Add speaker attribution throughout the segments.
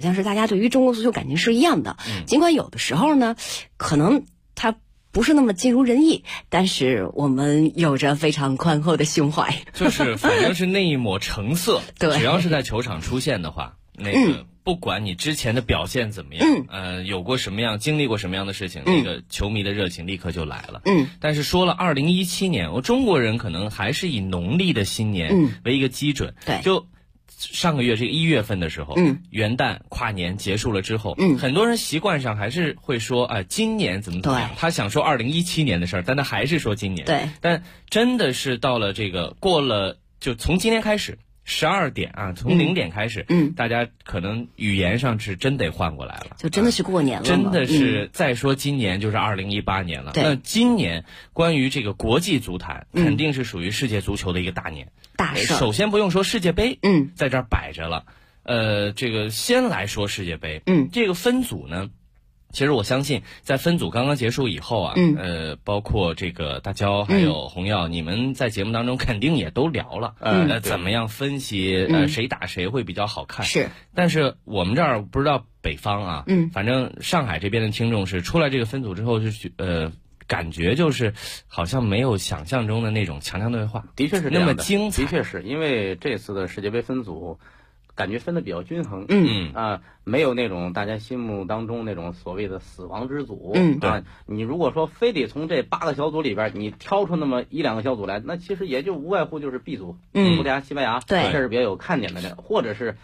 Speaker 1: 像是大家对于中国足球感情是一样的。尽管有的时候呢，可能它不是那么尽如人意，但是我们有着非常宽厚的胸怀。
Speaker 2: 就是反正是那一抹橙色，
Speaker 1: 对，
Speaker 2: 只要是在球场出现的话，那个不管你之前的表现怎么样，有过什么样，经历过什么样的事情，那个球迷的热情立刻就来了。但是说了2017年，中国人可能还是以农历的新年为一个基准。
Speaker 1: 对，
Speaker 2: 就上个月这个1月份的时候，元旦跨年结束了之后，很多人习惯上还是会说今年怎么样，他想说2017年的事儿，但他还是说今年。
Speaker 1: 对，
Speaker 2: 但真的是到了这个过了，就从今天开始12点从0点开始，大家可能语言上是真得换过来了，
Speaker 1: 就真的是过年了，
Speaker 2: 真的是再说今年就是2018年了。那今年关于这个国际足坛，肯定是属于世界足球的一个大年。
Speaker 1: 大事。
Speaker 2: 首先不用说世界杯，在这儿摆着了。这个先来说世界杯，这个分组呢，其实我相信在分组刚刚结束以后啊，包括这个大焦还有洪耀，你们在节目当中肯定也都聊了，怎么样分析谁打谁会比较好看。
Speaker 1: 是，
Speaker 2: 但是我们这儿不知道北方啊，反正上海这边的听众是出来这个分组之后是感觉就是好像没有想象中的那种强强对话，
Speaker 3: 的确是
Speaker 2: 那么精彩。
Speaker 3: 的确是因为这次的世界杯分组感觉分得比较均衡，没有那种大家心目当中那种所谓的死亡之组，你如果说非得从这8个小组里边你挑出那么1-2个小组来，那其实也就无外乎就是 B 组，葡萄牙、西班牙，这是比较有看点的，或者是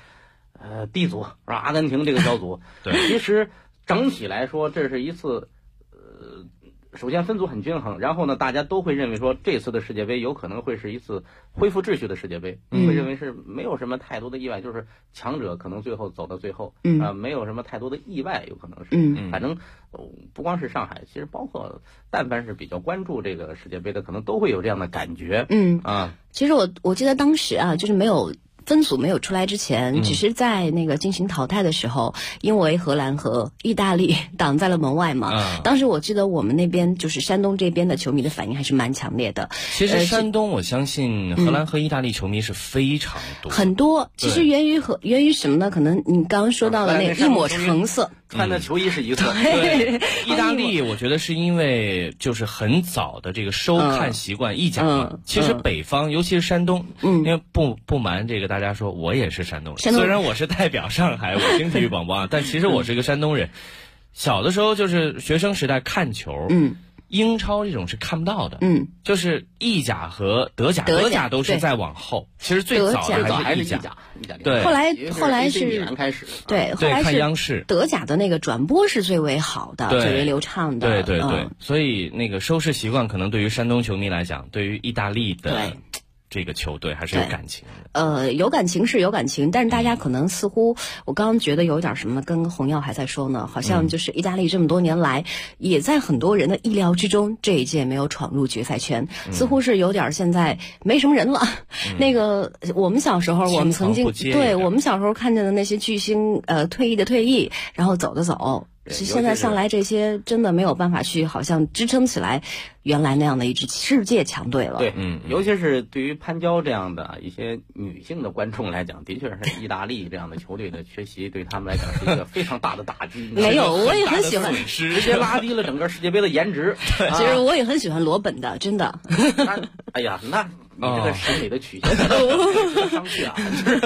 Speaker 3: D 组是吧？阿根廷这个小组，其实整体来说这是一次首先分组很均衡，然后呢，大家都会认为说这次的世界杯有可能会是一次恢复秩序的世界杯，会认为是没有什么太多的意外，就是强者可能最后走到最后，没有什么太多的意外，有可能是，反正不光是上海，其实包括但凡是比较关注这个世界杯的，可能都会有这样的感觉，
Speaker 1: 其实我记得当时啊，就是没有。分组没有出来之前，只是在那个进行淘汰的时候，因为荷兰和意大利挡在了门外嘛。当时我记得我们那边就是山东这边的球迷的反应还是蛮强烈的。
Speaker 2: 其实山东我相信荷兰和意大利球迷是非常多，
Speaker 1: 很多。其实源于什么呢？可能你刚刚说到的那一抹橙色。
Speaker 3: 穿的球衣是一色。
Speaker 2: 对，意大利我觉得是因为就是很早的这个收看习惯，意甲嘛。其实北方，尤其是山东，因为不瞒这个大家说，我也是山东人。虽然我是代表上海，我听体育广播啊，但其实我是一个山东人。小的时候就是学生时代看球，英超这种是看不到的，就是意甲和德甲都是在往后。其实最早的
Speaker 3: 还是
Speaker 2: 意甲，
Speaker 3: 对。
Speaker 1: 后来是
Speaker 3: 开始，
Speaker 1: 对，后来
Speaker 2: 看央视，
Speaker 1: 德甲的那个转播是最为好的，最为流畅的。
Speaker 2: 对，所以那个收视习惯可能对于山东球迷来讲，对于意大利的这个球队还是有感情的。
Speaker 1: 有感情是有感情，但是大家可能似乎，我刚刚觉得有点什么跟洪耀还在说呢，好像就是意大利这么多年来，也在很多人的意料之中，这一届没有闯入决赛圈，似乎是有点现在没什么人了。那个我们小时候，我们曾经我们小时候看见的那些巨星，退役的退役，然后走的走。现在上来这些真的没有办法去好像支撑起来原来那样的一支世界强队了。
Speaker 3: 对，尤其是对于潘娇这样的一些女性的观众来讲，的确是意大利这样的球队的缺席对他们来讲是一个非常大的打击。
Speaker 1: 没有，我也很喜欢，
Speaker 3: 直接拉低了整个世界杯的颜值。
Speaker 1: 其实我也很喜欢罗本的，真的。
Speaker 3: 哎呀，那你这个审美的曲线上去啊！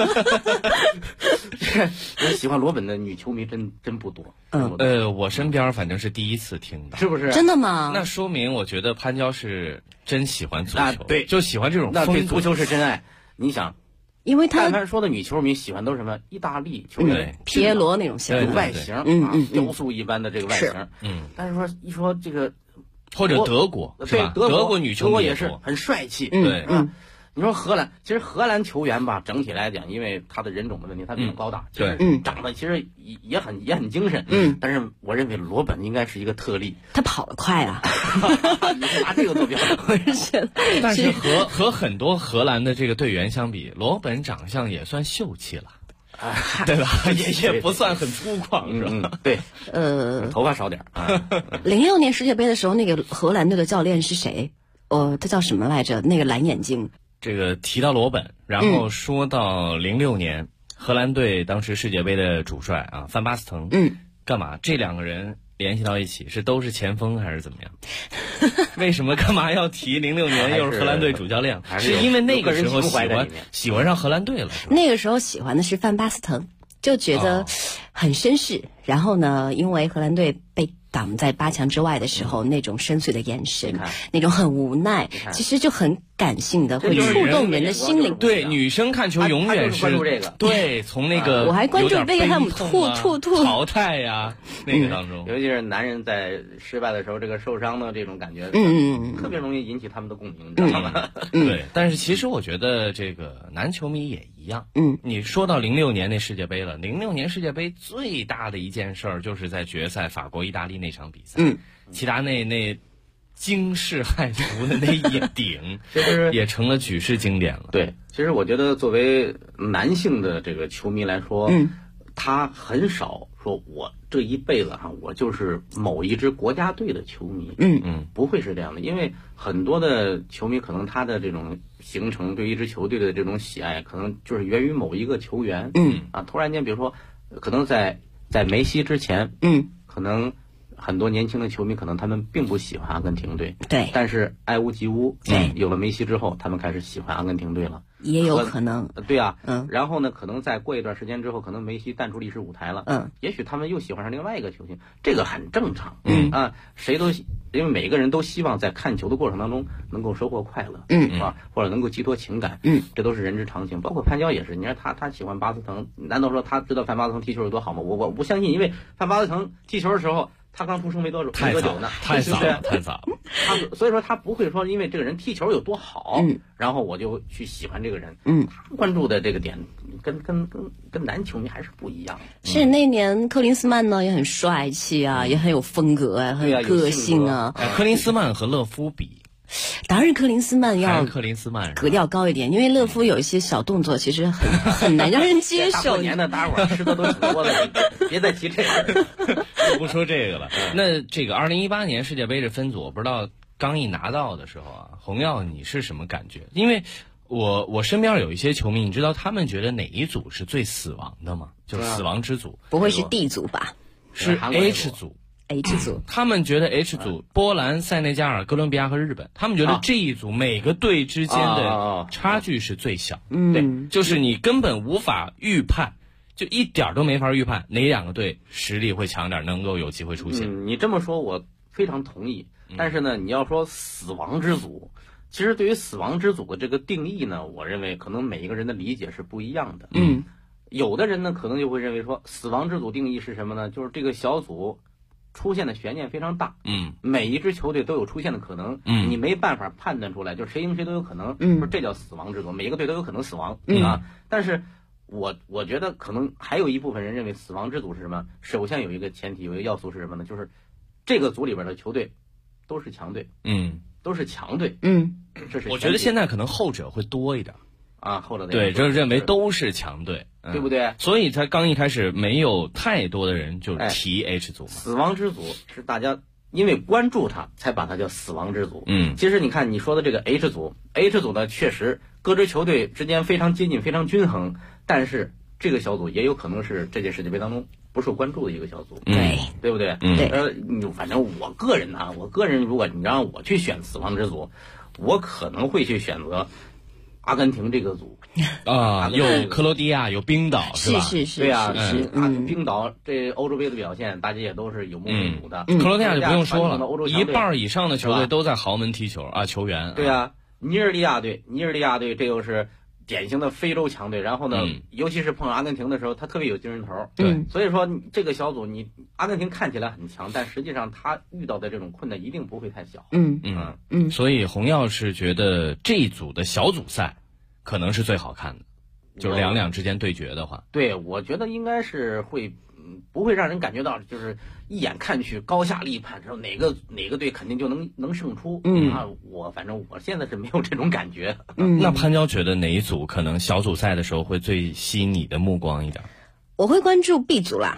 Speaker 3: 人喜欢罗本的女球迷真不多。
Speaker 2: 我身边反正是第一次听到，
Speaker 3: 是不是？
Speaker 1: 真的吗？
Speaker 2: 那说明我觉得潘娇是真喜欢足球，
Speaker 3: 对，
Speaker 2: 就喜欢这种
Speaker 3: 风格。
Speaker 2: 那
Speaker 3: 对足球是真爱。你想，
Speaker 1: 因为他
Speaker 3: 但凡说的女球迷喜欢都是什么？意大利球员，
Speaker 1: 皮耶罗那种型
Speaker 3: 外形，雕塑一般的这个外形，但是说一说这个。
Speaker 2: 或者德国是吧？德国女球迷
Speaker 3: 也是很帅气，
Speaker 2: 对。
Speaker 3: 你说荷兰，其实荷兰球员吧，整体来讲，因为他的人种的问题，他比较高大，
Speaker 2: 对，
Speaker 3: 长得其实也很精神，但是我认为罗本应该是一个特例，
Speaker 1: 他跑得快啊，
Speaker 3: 你拿这个做标准，
Speaker 2: 但是和很多荷兰的这个队员相比，罗本长相也算秀气了。对吧？也不算很粗犷，是吧？
Speaker 3: 对，头发少点啊。
Speaker 1: 06年世界杯的时候，那个荷兰队的教练是谁？他叫什么来着？那个蓝眼睛。
Speaker 2: 这个提到罗本，然后说到06年荷兰队当时世界杯的主帅啊，范巴斯滕，干嘛？这两个人联系到一起都是前锋还是怎么样？为什么干嘛要提06年又是荷兰队主教练？是因为那个时候喜欢上荷兰队了。
Speaker 1: 那个时候喜欢的是范巴斯滕，就觉得很绅士。然后呢，因为荷兰队被挡在8强之外的时候，那种深邃的眼神，那种很无奈，其实就很感性的，会触动人的心灵。
Speaker 2: 对，女生看球永远是对，从那个
Speaker 1: 我还关注贝克汉姆吐
Speaker 2: 淘汰呀那个当中，
Speaker 3: 尤其是男人在失败的时候，这个受伤的这种感觉，特别容易引起他们的共鸣，知道吗？
Speaker 2: 对，但是其实我觉得这个男球迷也一样。你说到06年那世界杯了，06年世界杯最大的一件事儿就是在决赛法国意大利那场比赛，齐达内那惊世骇俗的那一顶，也成了举世经典了。
Speaker 3: 对，其实我觉得作为男性的这个球迷来说，他很少说我这一辈子我就是某一支国家队的球迷，不会是这样的，因为很多的球迷可能他的这种形成对一支球队的这种喜爱，可能就是源于某一个球员，突然间，比如说，可能在梅西之前，可能很多年轻的球迷可能他们并不喜欢阿根廷队，
Speaker 1: 对，
Speaker 3: 但是爱屋及乌，有了梅西之后，他们开始喜欢阿根廷队了。
Speaker 1: 也有可能，
Speaker 3: 对啊，然后呢，可能再过一段时间之后，可能梅西淡出历史舞台了，也许他们又喜欢上另外一个球星，这个很正常，谁都因为每个人都希望在看球的过程当中能够收获快乐，或者能够寄托情感，这都是人之常情。包括潘焦也是，你看他喜欢巴斯滕，难道说他知道范巴斯滕踢球有多好吗？我不相信，因为范巴斯滕踢球的时候，他刚出生没多久呢，
Speaker 2: 太早了。
Speaker 3: 所以说他不会说因为这个人踢球有多好，然后我就去喜欢这个人。他关注的这个点跟男球迷还是不一样的。
Speaker 1: 是那年克林斯曼呢也很帅气啊，也很有风格啊，很有个性啊。
Speaker 2: 克林斯曼和勒夫比，
Speaker 1: 当然克林斯曼要格调高一点，因为勒夫有一些小动作其实很难让人接受。
Speaker 3: 大过年的大伙儿吃的都挺多的，别再提这个，
Speaker 2: 不说这个了。那这个2018年世界杯这分组，我不知道刚一拿到的时候啊，洪耀你是什么感觉？因为我身边有一些球迷，你知道他们觉得哪一组是最死亡的吗？就是死亡之组。
Speaker 1: 不会是 D 组吧？
Speaker 2: 是 H 组。
Speaker 1: H 组，
Speaker 2: 他们觉得 H 组波兰、塞内加尔、哥伦比亚和日本，他们觉得这一组每个队之间的差距是最小，对，就是你根本无法预判，就一点都没法预判哪两个队实力会强点，能够有机会出现。
Speaker 3: 你这么说我非常同意，但是呢，你要说死亡之组，其实对于死亡之组的这个定义呢，我认为可能每一个人的理解是不一样的。有的人呢可能就会认为说，死亡之组定义是什么呢？就是这个小组出现的悬念非常大，每一支球队都有出现的可能，你没办法判断出来，就是谁赢谁都有可能，这叫死亡之组，每一个队都有可能死亡，但是我觉得可能还有一部分人认为死亡之组是什么？首先有一个前提，有一个要素是什么呢？就是这个组里边的球队都是强队，都是强队，这是
Speaker 2: 我觉得现在可能后者会多一点。
Speaker 3: 后者
Speaker 2: 对，就是认为都是强队，
Speaker 3: 对不对？
Speaker 2: 所以才刚一开始没有太多的人就提 H 组嘛。
Speaker 3: 死亡之组是大家因为关注它才把它叫死亡之组。其实你看你说的这个 H 组呢，确实各支球队之间非常接近，非常均衡，但是这个小组也有可能是这届世界杯当中不受关注的一个小组，对不对？反正我个人如果你让我去选死亡之组，我可能会去选择阿根廷这个组
Speaker 2: 有克罗地亚，有冰岛，是吧？
Speaker 1: 是，
Speaker 3: 对啊，冰岛这欧洲杯的表现，大家也都是有目共睹的。
Speaker 2: 克罗地亚就不用说了，一半以上的球队都在豪门踢球啊，球员。
Speaker 3: 对啊，尼日利亚队这又是典型的非洲强队，然后呢，尤其是碰上阿根廷的时候，他特别有精神头。
Speaker 2: 对，
Speaker 3: 所以说这个小组阿根廷看起来很强，但实际上他遇到的这种困难一定不会太小。
Speaker 2: 所以洪耀是觉得这一组的小组赛可能是最好看的，就是两之间对决的话。
Speaker 3: 对，我觉得应该是不会让人感觉到就是一眼看去高下立判，说哪个队肯定就能胜出。反正我现在是没有这种感觉。
Speaker 2: 那潘焦觉得哪一组可能小组赛的时候会最吸引你的目光一点？
Speaker 1: 我会关注 B 组啦。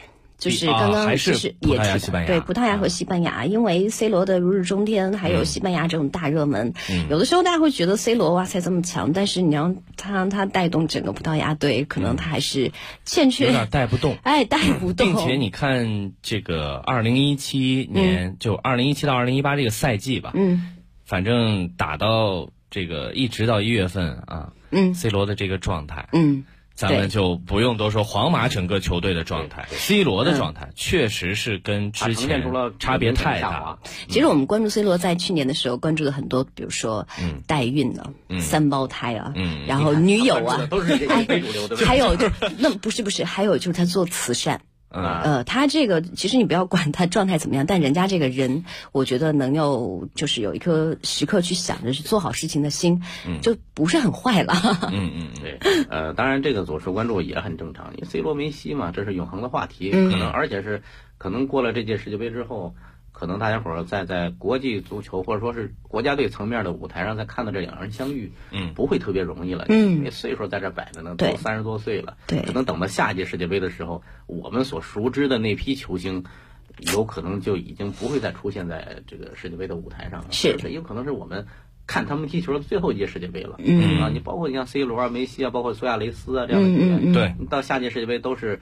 Speaker 1: 就是刚刚其实也提到，对，葡萄牙和西班牙，因为 C 罗的如日中天，还有西班牙这种大热门，有的时候大家会觉得 C 罗哇塞这么强，但是你让他带动整个葡萄牙队，可能他还是欠缺，
Speaker 2: 有点带不动，
Speaker 1: 带不动。
Speaker 2: 并且你看这个2017年，就2017到2018这个赛季吧，反正打到这个一直到1月份啊，C 罗的这个状态，咱们就不用多说，皇马整个球队的状态 ，C 罗的状态确实是跟之前差别太大。
Speaker 1: 其实我们关注 C 罗在去年的时候关注的很多，比如说代孕啊、3胞胎啊，然后女友啊，
Speaker 3: 都是这个非主流的。
Speaker 1: 还有那不是，还有就是他做慈善。他这个其实你不要管他状态怎么样，但人家这个人，我觉得能有就是有一颗时刻去想着是做好事情的心，就不是很坏了。
Speaker 3: 对，当然这个左受关注也很正常，因为 C 罗梅西嘛，这是永恒的话题，而且是可能过了这届世界杯之后，可能大家伙儿在国际足球或者说是国家队层面的舞台上，再看到这两人相遇，不会特别容易了，因为岁数在这摆着呢，都30多岁了，可能等到下一届世界杯的时候，我们所熟知的那批球星，有可能就已经不会再出现在这个世界杯的舞台上了，
Speaker 1: 是
Speaker 3: 有可能是我们看他们踢球的最后一届世界杯了，你包括你像 C 罗啊、梅西啊，包括苏亚雷斯啊这样的球员，
Speaker 2: 对，
Speaker 3: 到下届世界杯都是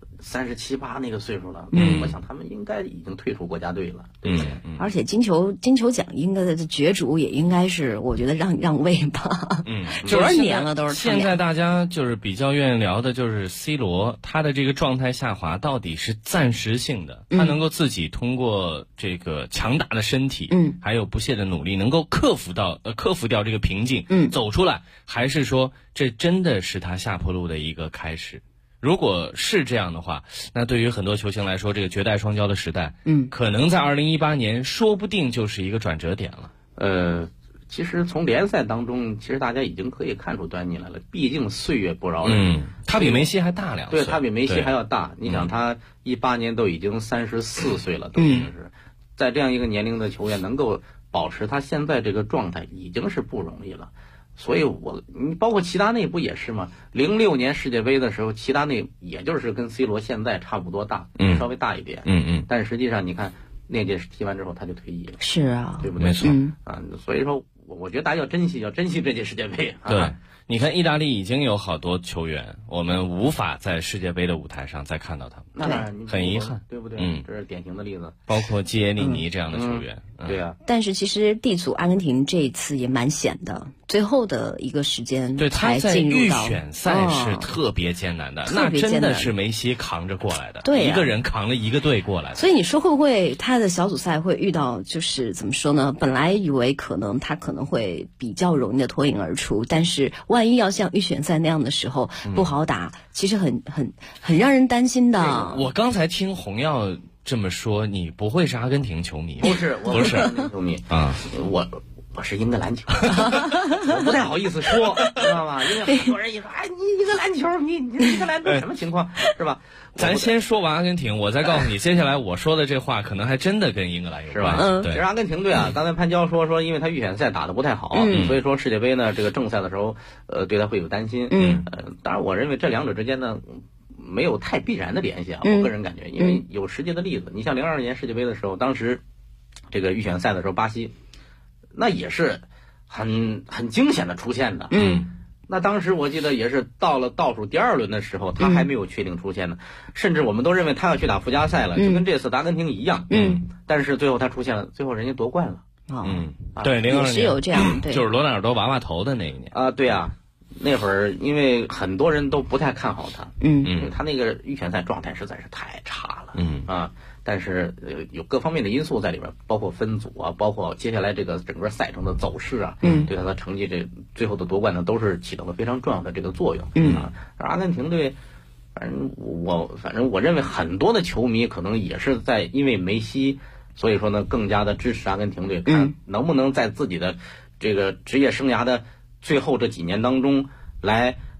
Speaker 3: 37、8那个岁数了，我想他们应该已经退出国家队了。
Speaker 1: 而且金球奖应该的角逐也应该是，我觉得让位吧。多少年了都是。
Speaker 2: 现在大家就是比较愿意聊的就是 C 罗，他的这个状态下滑到底是暂时性的，他能够自己通过这个强大的身体，还有不懈的努力，能够克服掉这个瓶颈，走出来，还是说这真的是他下坡路的一个开始？如果是这样的话，那对于很多球星来说，这个绝代双骄的时代，可能在2018年说不定就是一个转折点了。
Speaker 3: 其实从联赛当中，其实大家已经可以看出端倪来了。毕竟岁月不饶人，
Speaker 2: 他比梅西还大2岁，
Speaker 3: 对，他比梅西还要大。你想，他18年都已经34岁了，都已经是在这样一个年龄的球员能够保持他现在这个状态，已经是不容易了。所以你包括齐达内不也是吗？06年世界杯的时候，齐达内也就是跟 C 罗现在差不多大，稍微大一点。但实际上你看那届踢完之后他就退役了。
Speaker 1: 是啊，
Speaker 3: 对不对？
Speaker 2: 没错。
Speaker 3: 所以说我觉得大家要珍惜这届世界杯。
Speaker 2: 对，你看意大利已经有好多球员，我们无法在世界杯的舞台上再看到他们，
Speaker 3: 那当然
Speaker 2: 很遗憾，
Speaker 3: 对不对？这是典型的例子。
Speaker 2: 包括基耶利尼这样的球员。
Speaker 3: 对啊。
Speaker 1: 但是其实D组阿根廷这一次也蛮险的。最后的一个时间才进入到，
Speaker 2: 对，他在预选赛是特别艰难的，那真的是梅西扛着过来的，
Speaker 1: 对，
Speaker 2: 一个人扛了一个队过来的。
Speaker 1: 所以你说会不会他的小组赛会遇到，就是怎么说呢？本来以为他可能会比较容易的脱颖而出，但是万一要像预选赛那样的时候不好打，其实很让人担心的。
Speaker 2: 我刚才听洪耀这么说，你不会是阿根廷球迷？
Speaker 3: 不是，我
Speaker 2: 不是
Speaker 3: 球迷啊，我是英格兰球迷，我不太好意思说，知道吗？因为很多人一说，哎，你英格兰球迷，你英格兰队什么情况，是吧？
Speaker 2: 咱先说完阿根廷，我再告诉你，接下来我说的这话可能还真的跟英格兰有关，是吧？
Speaker 3: 其实阿根廷队啊，刚才潘娇说，因为他预选赛打得不太好，所以说世界杯呢，这个正赛的时候，对他会有担心。当然，我认为这两者之间呢，没有太必然的联系啊。我个人感觉，因为有实际的例子，你像02年世界杯的时候，当时这个预选赛的时候，巴西。那也是很惊险的出现的，那当时我记得也是到了倒数第2轮的时候，他还没有确定出现呢，甚至我们都认为他要去打附加赛了，就跟这次阿根廷一样，但是最后他出现了，最后人家夺冠了，
Speaker 2: 对，02年
Speaker 1: 是有这样，对，
Speaker 2: 就是罗纳尔多娃娃头的那一年
Speaker 3: 啊，对啊，那会儿因为很多人都不太看好他，因为他那个预选赛状态实在是太差了，但是有各方面的因素在里边，包括分组啊，包括接下来这个整个赛程的走势啊，对他的成绩这最后的夺冠呢，都是起到了非常重要的这个作用。而阿根廷队，反正我认为很多的球迷可能也是在因为梅西，所以说呢更加的支持阿根廷队，看能不能在自己的这个职业生涯的最后这几年当中来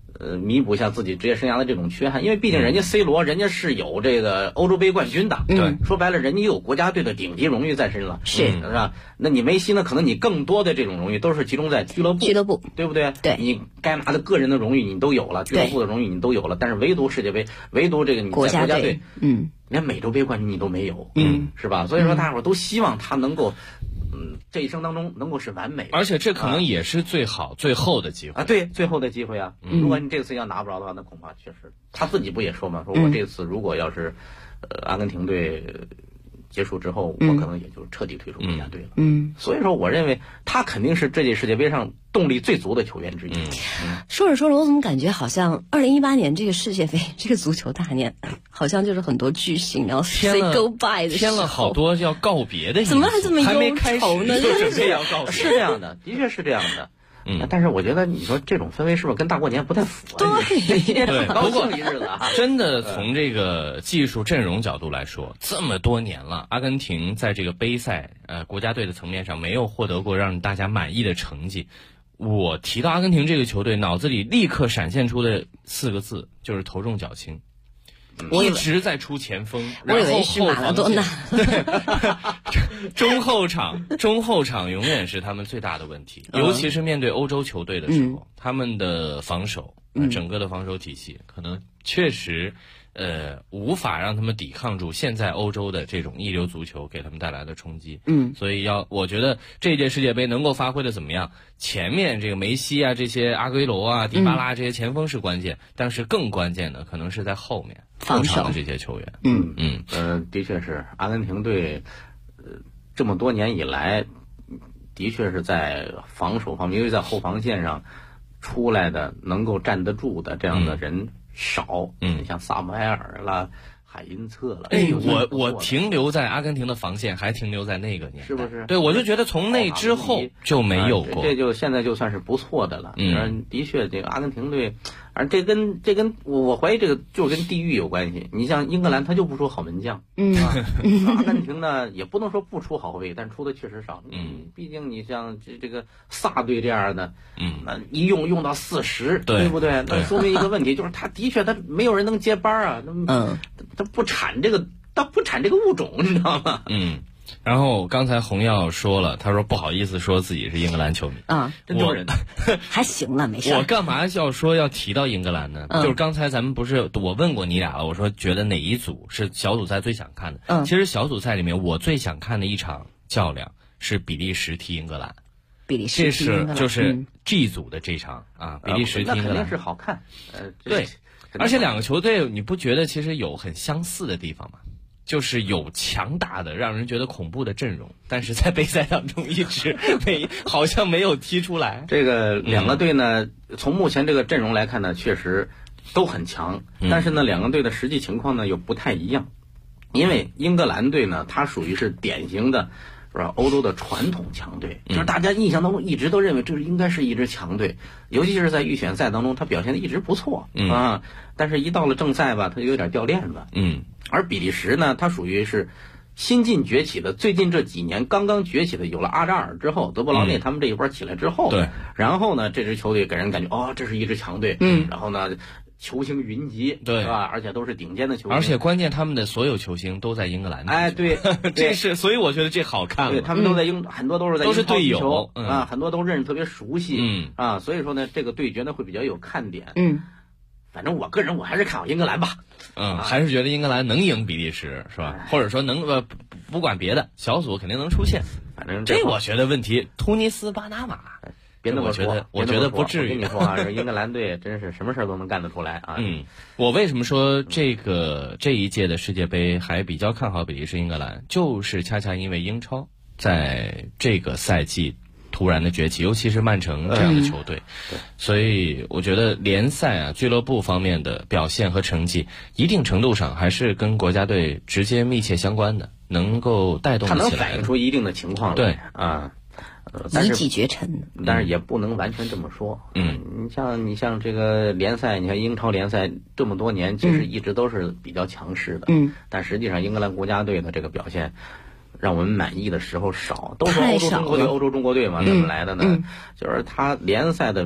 Speaker 3: 弥补一下自己职业生涯的这种缺憾，因为毕竟人家 C 罗，人家是有这个欧洲杯冠军的，
Speaker 2: 对，
Speaker 3: 说白了，人家有国家队的顶级荣誉在身了，
Speaker 1: 是
Speaker 3: 吧？那你梅西呢？可能你更多的这种荣誉都是集中在俱乐部，对不对？
Speaker 1: 对，
Speaker 3: 你该拿的个人的荣誉你都有了，俱乐部的荣誉你都有了，但是唯独世界杯，唯独这个你在国家队，连美洲杯冠军你都没有，是吧？所以说大伙都希望他能够。这一生当中能够是完美，
Speaker 2: 而且这可能也是最后的机会
Speaker 3: 啊！对，最后的机会啊！如果你这次要拿不着的话，那恐怕确实他自己不也说嘛，说我这次如果要是阿根廷队结束之后，我可能也就彻底退出国家队了。所以说我认为他肯定是这届世界杯上动力最足的球员之一。
Speaker 1: 说着说着，我怎么感觉好像2018年这个世界杯这个足球大年，好像就是很多巨星要 say goodbye 的时候，
Speaker 2: 添了好多要告别的意思，
Speaker 1: 怎么还这么忧愁呢？
Speaker 3: 是这样告别，是这样的，的确是这样的。但是我觉得你说这种氛围是不是跟大过年不太符？
Speaker 2: 对，
Speaker 3: 高兴一日子啊！
Speaker 2: 真的从这个技术阵容角度来说，这么多年了，阿根廷在这个杯赛国家队的层面上没有获得过让大家满意的成绩。我提到阿根廷这个球队，脑子里立刻闪现出的4个字就是头重脚轻。一直在出前锋，然后后防线，中后场永远是他们最大的问题，尤其是面对欧洲球队的时候，他们的防守，整个的防守体系可能确实无法让他们抵抗住现在欧洲的这种一流足球给他们带来的冲击。所以我觉得这届世界杯能够发挥的怎么样，前面这个梅西啊，这些阿圭罗啊、迪巴拉这些前锋是关键，但是更关键的可能是在后面
Speaker 1: 防守
Speaker 2: 的这些球员。
Speaker 3: 的确是阿根廷队这么多年以来的确是在防守方面，因为在后防线上出来的能够站得住的这样的人少，像萨姆埃尔啦、海因策了。
Speaker 2: 我停留在阿根廷的防线，还停留在那个年代，
Speaker 3: 是不是？
Speaker 2: 对，我就觉得从那之后就没有过，
Speaker 3: 这就现在就算是不错的了。的确，这个阿根廷队，而这跟我怀疑这个就是跟地域有关系。你像英格兰，他就不出好门将，阿根廷呢也不能说不出好后卫，但出的确实少。毕竟你像这个萨队这样的，那一用到40，对不对？那说明一个问题，就是他的确他没有人能接班啊，他不产这个物种，你知道吗？
Speaker 2: 然后刚才洪耀说了，他说不好意思说自己是英格兰球迷
Speaker 1: 啊，
Speaker 3: 真丢人。
Speaker 1: 还行了，没事。
Speaker 2: 我干嘛要提到英格兰呢？就是刚才咱们不是我问过你俩了，我说觉得哪一组是小组赛最想看的？其实小组赛里面我最想看的一场较量是比利时踢英格兰。这是就是 G 组的这场啊，比利时踢英格兰，
Speaker 3: 那肯定是好看。
Speaker 2: 对，而且两个球队你不觉得其实有很相似的地方吗？就是有强大的让人觉得恐怖的阵容，但是在杯赛当中一直好像没有踢出来。
Speaker 3: 这个两个队呢，从目前这个阵容来看呢，确实都很强，但是呢，两个队的实际情况呢又不太一样。因为英格兰队呢，它属于是典型的是吧？欧洲的传统强队，就是大家印象当中一直都认为这应该是一支强队，尤其是在预选赛当中，他表现的一直不错啊。但是一到了正赛吧，他就有点掉链子。而比利时呢，它属于是新晋崛起的，最近这几年刚刚崛起的，有了阿扎尔之后，德布劳内他们这一波起来之后，
Speaker 2: 对，
Speaker 3: 然后呢，这支球队给人感觉这是一支强队，然后呢，球星云集，
Speaker 2: 对，
Speaker 3: 是吧？而且都是顶尖的球星，
Speaker 2: 而且关键他们的所有球星都在英格兰。
Speaker 3: 对，
Speaker 2: 这是，所以我觉得这好看了。
Speaker 3: 对，他们都在很多都是在
Speaker 2: 都是队友
Speaker 3: 啊，很多都认识特别熟悉，所以说呢，这个对决呢会比较有看点。反正我个人我还是看好英格兰吧。
Speaker 2: 还是觉得英格兰能赢比利时是吧？或者说能不管别的，小组肯定能出现。
Speaker 3: 反正
Speaker 2: 这我觉得问题，突尼斯、巴拿马。
Speaker 3: 别那么说，
Speaker 2: 我觉得不至于。
Speaker 3: 我跟你说啊，这英格兰队真是什么事都能干得出来啊。
Speaker 2: 我为什么说这一届的世界杯还比较看好比利时、英格兰，就是恰恰因为英超在这个赛季突然的崛起，尤其是曼城这样的球队，所以我觉得联赛啊、俱乐部方面的表现和成绩，一定程度上还是跟国家队直接密切相关的，能够带动起来，
Speaker 3: 它能反映出一定的情况来。
Speaker 2: 对
Speaker 3: 啊。
Speaker 1: 一骑绝尘，
Speaker 3: 但是也不能完全这么说。你像这个联赛，你看英超联赛这么多年，其实一直都是比较强势的。但实际上英格兰国家队的这个表现，让我们满意的时候少。都说欧洲中国队嘛，怎么来的呢？就是他联赛的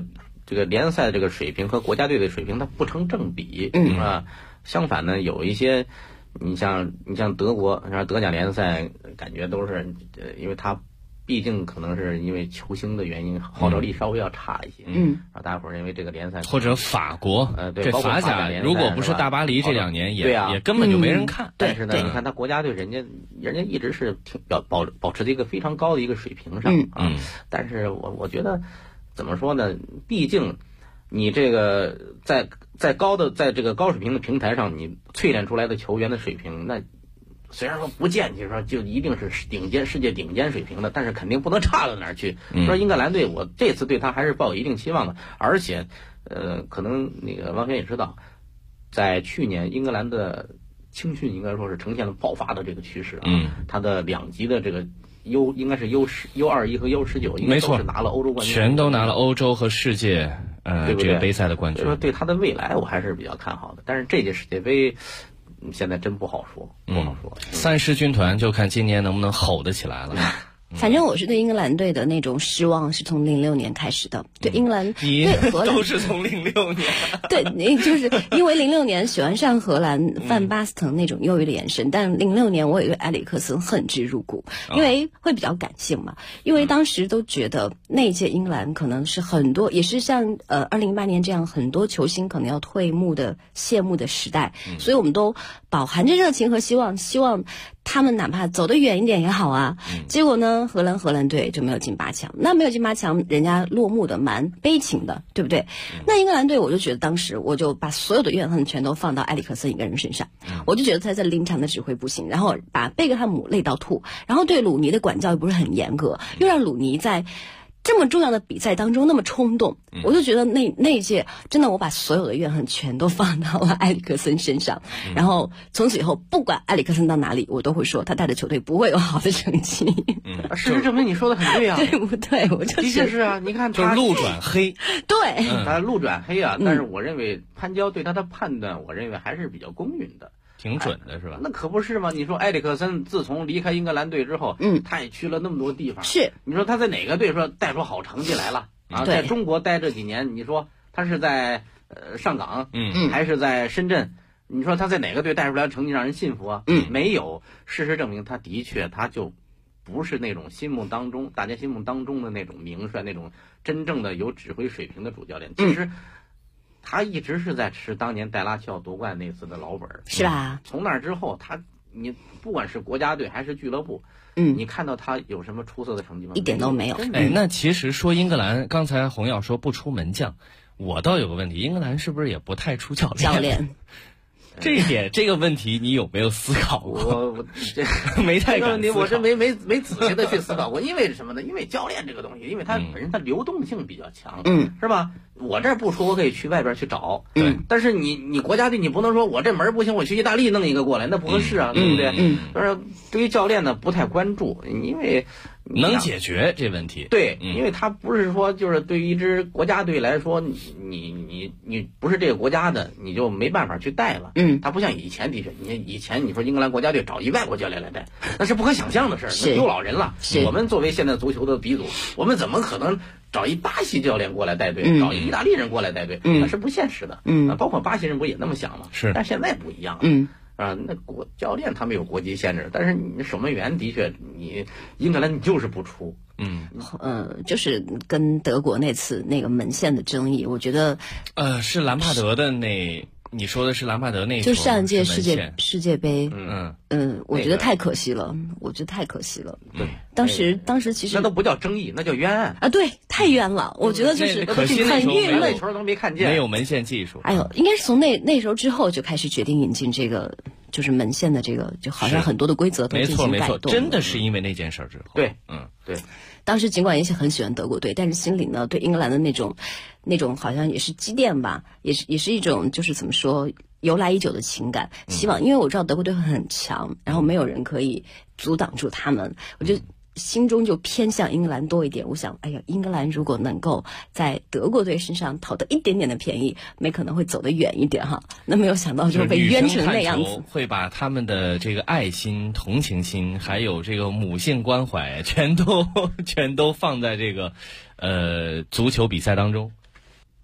Speaker 3: 这个联赛的这个水平和国家队的水平它不成正比，相反呢，有一些，你像德国，德甲联赛感觉都是，因为它毕竟可能是因为球星的原因，号召力稍微要差一些。大家伙认为这个联赛
Speaker 2: 或者法国，
Speaker 3: 对，
Speaker 2: 这法甲如果不是大巴黎这2年也根本就没人看。
Speaker 3: 但是呢，你看他国家队，人家一直是保持着一个非常高的一个水平上但是我觉得怎么说呢？毕竟你这个在这个高水平的平台上，你淬炼出来的球员的水平，那虽然说不见就是说就一定是世界顶尖水平的，但是肯定不能差到哪儿去。说英格兰队，我这次对他还是抱有一定期望的，而且可能那个王璇也知道，在去年英格兰的青训应该说是呈现了爆发的这个趋势他的2级的这个应该是 U21 和 U19 应该都是拿了欧洲冠军，
Speaker 2: 全都拿了欧洲和世界这个杯赛的冠军。
Speaker 3: 所以说对他的未来我还是比较看好的，但是这届世界杯现在真不好说。
Speaker 2: 三狮军团就看今年能不能吼得起来了。
Speaker 1: 反正我是对英格兰队的那种失望是从06年开始的，对英格兰
Speaker 2: 你
Speaker 1: 对荷兰
Speaker 2: 都是从06年
Speaker 1: 对，你就是因为06年喜欢上荷兰范巴斯滕那种忧郁的眼神，但06年我也对埃里克森恨之入骨，因为会比较感性嘛，因为当时都觉得那届英格兰可能是很多也是像2008年这样很多球星可能要退幕的谢幕的时代，所以我们都饱含着热情和希望他们哪怕走得远一点也好啊。结果呢，荷兰队就没有进8强，那没有进8强，人家落幕的蛮悲情的，对不对？那英格兰队，我就觉得当时我就把所有的怨恨全都放到埃里克森一个人身上，我就觉得他在临场的指挥不行，然后把贝克汉姆累到吐，然后对鲁尼的管教又不是很严格，又让鲁尼在这么重要的比赛当中那么冲动，我就觉得那一届真的我把所有的怨恨全都放到了埃里克森身上，然后从此以后不管埃里克森到哪里，我都会说他带的球队不会有好的成绩。
Speaker 3: 事实证明你说的很对啊，
Speaker 1: 对不对？我就
Speaker 3: 的确是啊，你看他
Speaker 2: 路转黑，
Speaker 1: 对，
Speaker 3: 他路转黑啊，但是我认为潘焦对他的判断，我认为还是比较公允的。
Speaker 2: 挺准的是吧？
Speaker 3: 那可不是吗？你说埃里克森自从离开英格兰队之后，他也去了那么多地方。
Speaker 1: 是，
Speaker 3: 你说他在哪个队说带出好成绩来了啊？在中国待这几年，你说他是在上港，还是在深圳？你说他在哪个队带出来成绩让人信服啊？没有。事实证明，他的确他就不是那种大家心目当中的那种名帅，那种真正的有指挥水平的主教练。其实。他一直是在吃当年戴拉齐奥夺冠那次的老本，
Speaker 1: 是吧？
Speaker 3: 从那之后，你不管是国家队还是俱乐部，你看到他有什么出色的成绩吗？
Speaker 1: 一点都没有。
Speaker 2: 那其实说英格兰，刚才洪耀说不出门将，我倒有个问题，英格兰是不是也不太出教练？这一点，这个问题你有没有思考过？
Speaker 3: 我这
Speaker 2: 没太敢思考。
Speaker 3: 我这没仔细的去思考过，因为什么呢？因为教练这个东西，因为它本身它流动性比较强，是吧？我这不出，我可以去外边去找，但是你国家队你不能说我这门不行，我去意大利弄一个过来，那不合适啊，对不对？但是对于教练呢，不太关注，因为
Speaker 2: 能解决这问题。
Speaker 3: 对，因为他不是说就是对于一支国家队来说，你不是这个国家的，你就没办法去带了。他不像以前的确，以前你说英格兰国家队找一外国教练来带，那是不可想象的事儿，那丢老人了。我们作为现在足球的鼻祖，我们怎么可能找一巴西教练过来带队，找一意大利人过来带队，那是不现实的。包括巴西人不也那么想吗？
Speaker 2: 是，
Speaker 3: 但现在不一样了。那教练他们有国籍限制，但是你守门员的确，你英格兰你就是不出。
Speaker 1: 就是跟德国那次那个门线的争议，我觉得
Speaker 2: 是兰帕德的那。你说的是兰帕德那
Speaker 1: 就上届世界杯，我觉得太可惜了，
Speaker 3: 对，
Speaker 1: 当时其实
Speaker 3: 那都不叫争议，那叫冤案
Speaker 1: 啊！对，太冤了，我觉得就是
Speaker 2: 可惜
Speaker 1: 很郁闷，
Speaker 3: 球都没看见，
Speaker 2: 没有门线技术。
Speaker 1: 哎呦，应该是从那时候之后就开始决定引进这个，就是门线的这个，就好像很多的规则都进行改动。
Speaker 2: 没错，真的是因为那件事之后。
Speaker 3: 对，对。
Speaker 1: 当时尽管也是很喜欢德国队，但是心里呢对英格兰的那种好像也是积淀吧，也是一种就是怎么说由来已久的情感，希望因为我知道德国队会很强，然后没有人可以阻挡住他们，我就心中就偏向英格兰多一点。我想，哎呀，英格兰如果能够在德国队身上讨得一点点的便宜，没可能会走得远一点哈。那没有想到就被冤成那样子，
Speaker 2: 会把他们的这个爱心、同情心，还有这个母性关怀，全都放在这个足球比赛当中。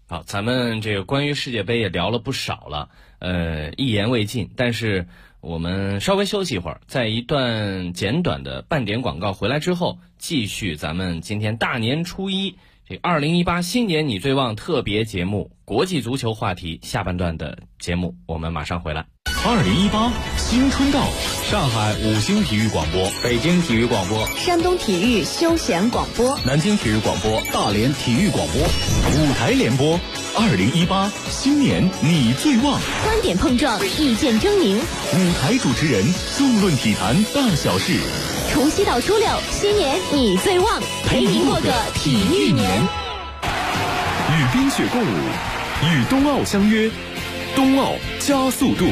Speaker 2: 好，咱们这个关于世界杯也聊了不少了，一言未尽，但是我们稍微休息一会儿，在一段简短的半点广告回来之后，继续咱们今天大年初一这2018新年你最旺特别节目国际足球话题下半段的节目，我们马上回来。
Speaker 4: 2018新春到，上海5星体育广播，
Speaker 5: 北京体育广播，
Speaker 6: 山东体育休闲广播，
Speaker 4: 南京体育广播，大连体育广播，舞台联播。2018新年你最旺，
Speaker 6: 观点碰撞，意见争鸣，
Speaker 4: 舞台主持人纵论体坛大小事。
Speaker 6: 除夕到初六，新年你最旺，陪您过个体育年。
Speaker 4: 与冰雪共舞，与冬奥相约，冬奥加速度。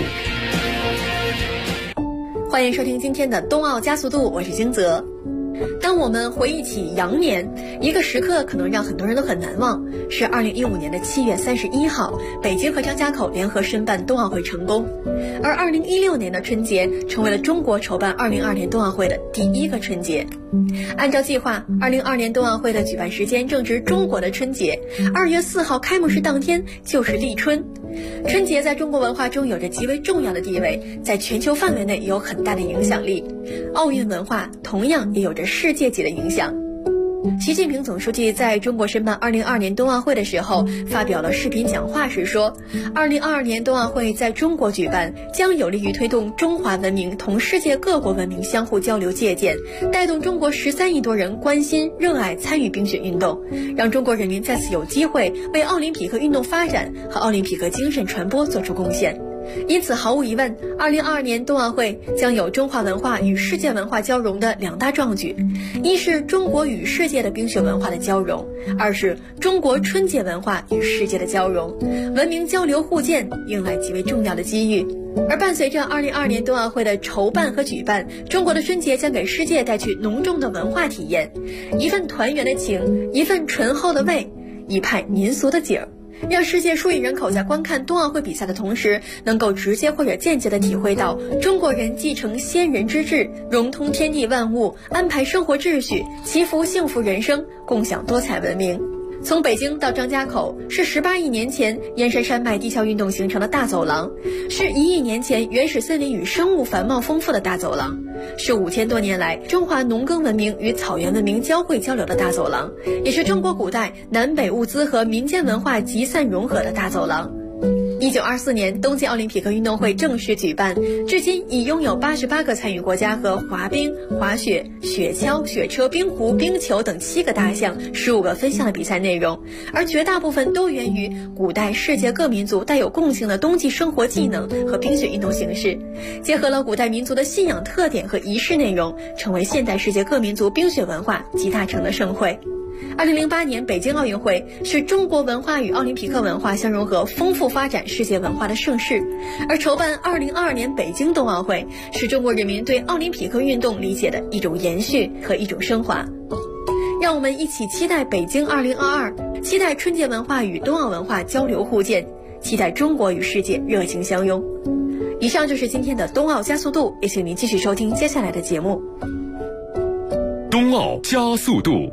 Speaker 7: 欢迎收听今天的冬奥加速度，我是金泽。当我们回忆起羊年，一个时刻可能让很多人都很难忘，是2015年的7月31号，北京和张家口联合申办冬奥会成功。而2016年的春节成为了中国筹办2022年冬奥会的第一个春节。按照计划，2022年冬奥会的举办时间正值中国的春节，2月4号开幕式当天就是立春。春节在中国文化中有着极为重要的地位，在全球范围内有很大的影响力。奥运文化同样也有着世界级的影响。习近平总书记在中国申办2022年冬奥会的时候发表了视频讲话时说，2022年冬奥会在中国举办，将有利于推动中华文明同世界各国文明相互交流借鉴，带动中国13亿多人关心、热爱、参与冰雪运动，让中国人民再次有机会为奥林匹克运动发展和奥林匹克精神传播做出贡献。因此毫无疑问，2022年冬奥会将有中华文化与世界文化交融的2大壮举，一是中国与世界的冰雪文化的交融，二是中国春节文化与世界的交融，文明交流互鉴迎来极为重要的机遇。而伴随着2022年冬奥会的筹办和举办，中国的春节将给世界带去浓重的文化体验，一份团圆的情，一份醇厚的味，一派民俗的景儿，让世界数亿人口在观看冬奥会比赛的同时，能够直接或者间接地体会到中国人继承先人之志，融通天地万物，安排生活秩序，祈福幸福人生，共享多彩文明。从北京到张家口是18亿年前燕山山脉地壳运动形成的大走廊，是1亿年前原始森林与生物繁茂丰富的大走廊，是5000多年来中华农耕文明与草原文明交汇交流的大走廊，也是中国古代南北物资和民间文化集散融合的大走廊。1924年冬季奥林匹克运动会正式举办，至今已拥有88个参与国家和滑冰、滑雪、雪橇、雪车、冰壶、冰球等7个大项、15个分项的比赛内容，而绝大部分都源于古代世界各民族带有共性的冬季生活技能和冰雪运动形式，结合了古代民族的信仰特点和仪式内容，成为现代世界各民族冰雪文化集大成的盛会。2008年北京奥运会是中国文化与奥林匹克文化相融合、丰富发展世界文化的盛事，而筹办2022年北京冬奥会是中国人民对奥林匹克运动理解的一种延续和一种升华。让我们一起期待北京2022，期待春节文化与冬奥文化交流互鉴，期待中国与世界热情相拥。以上就是今天的冬奥加速度，也请您继续收听接下来的节目。
Speaker 4: 冬奥加速度。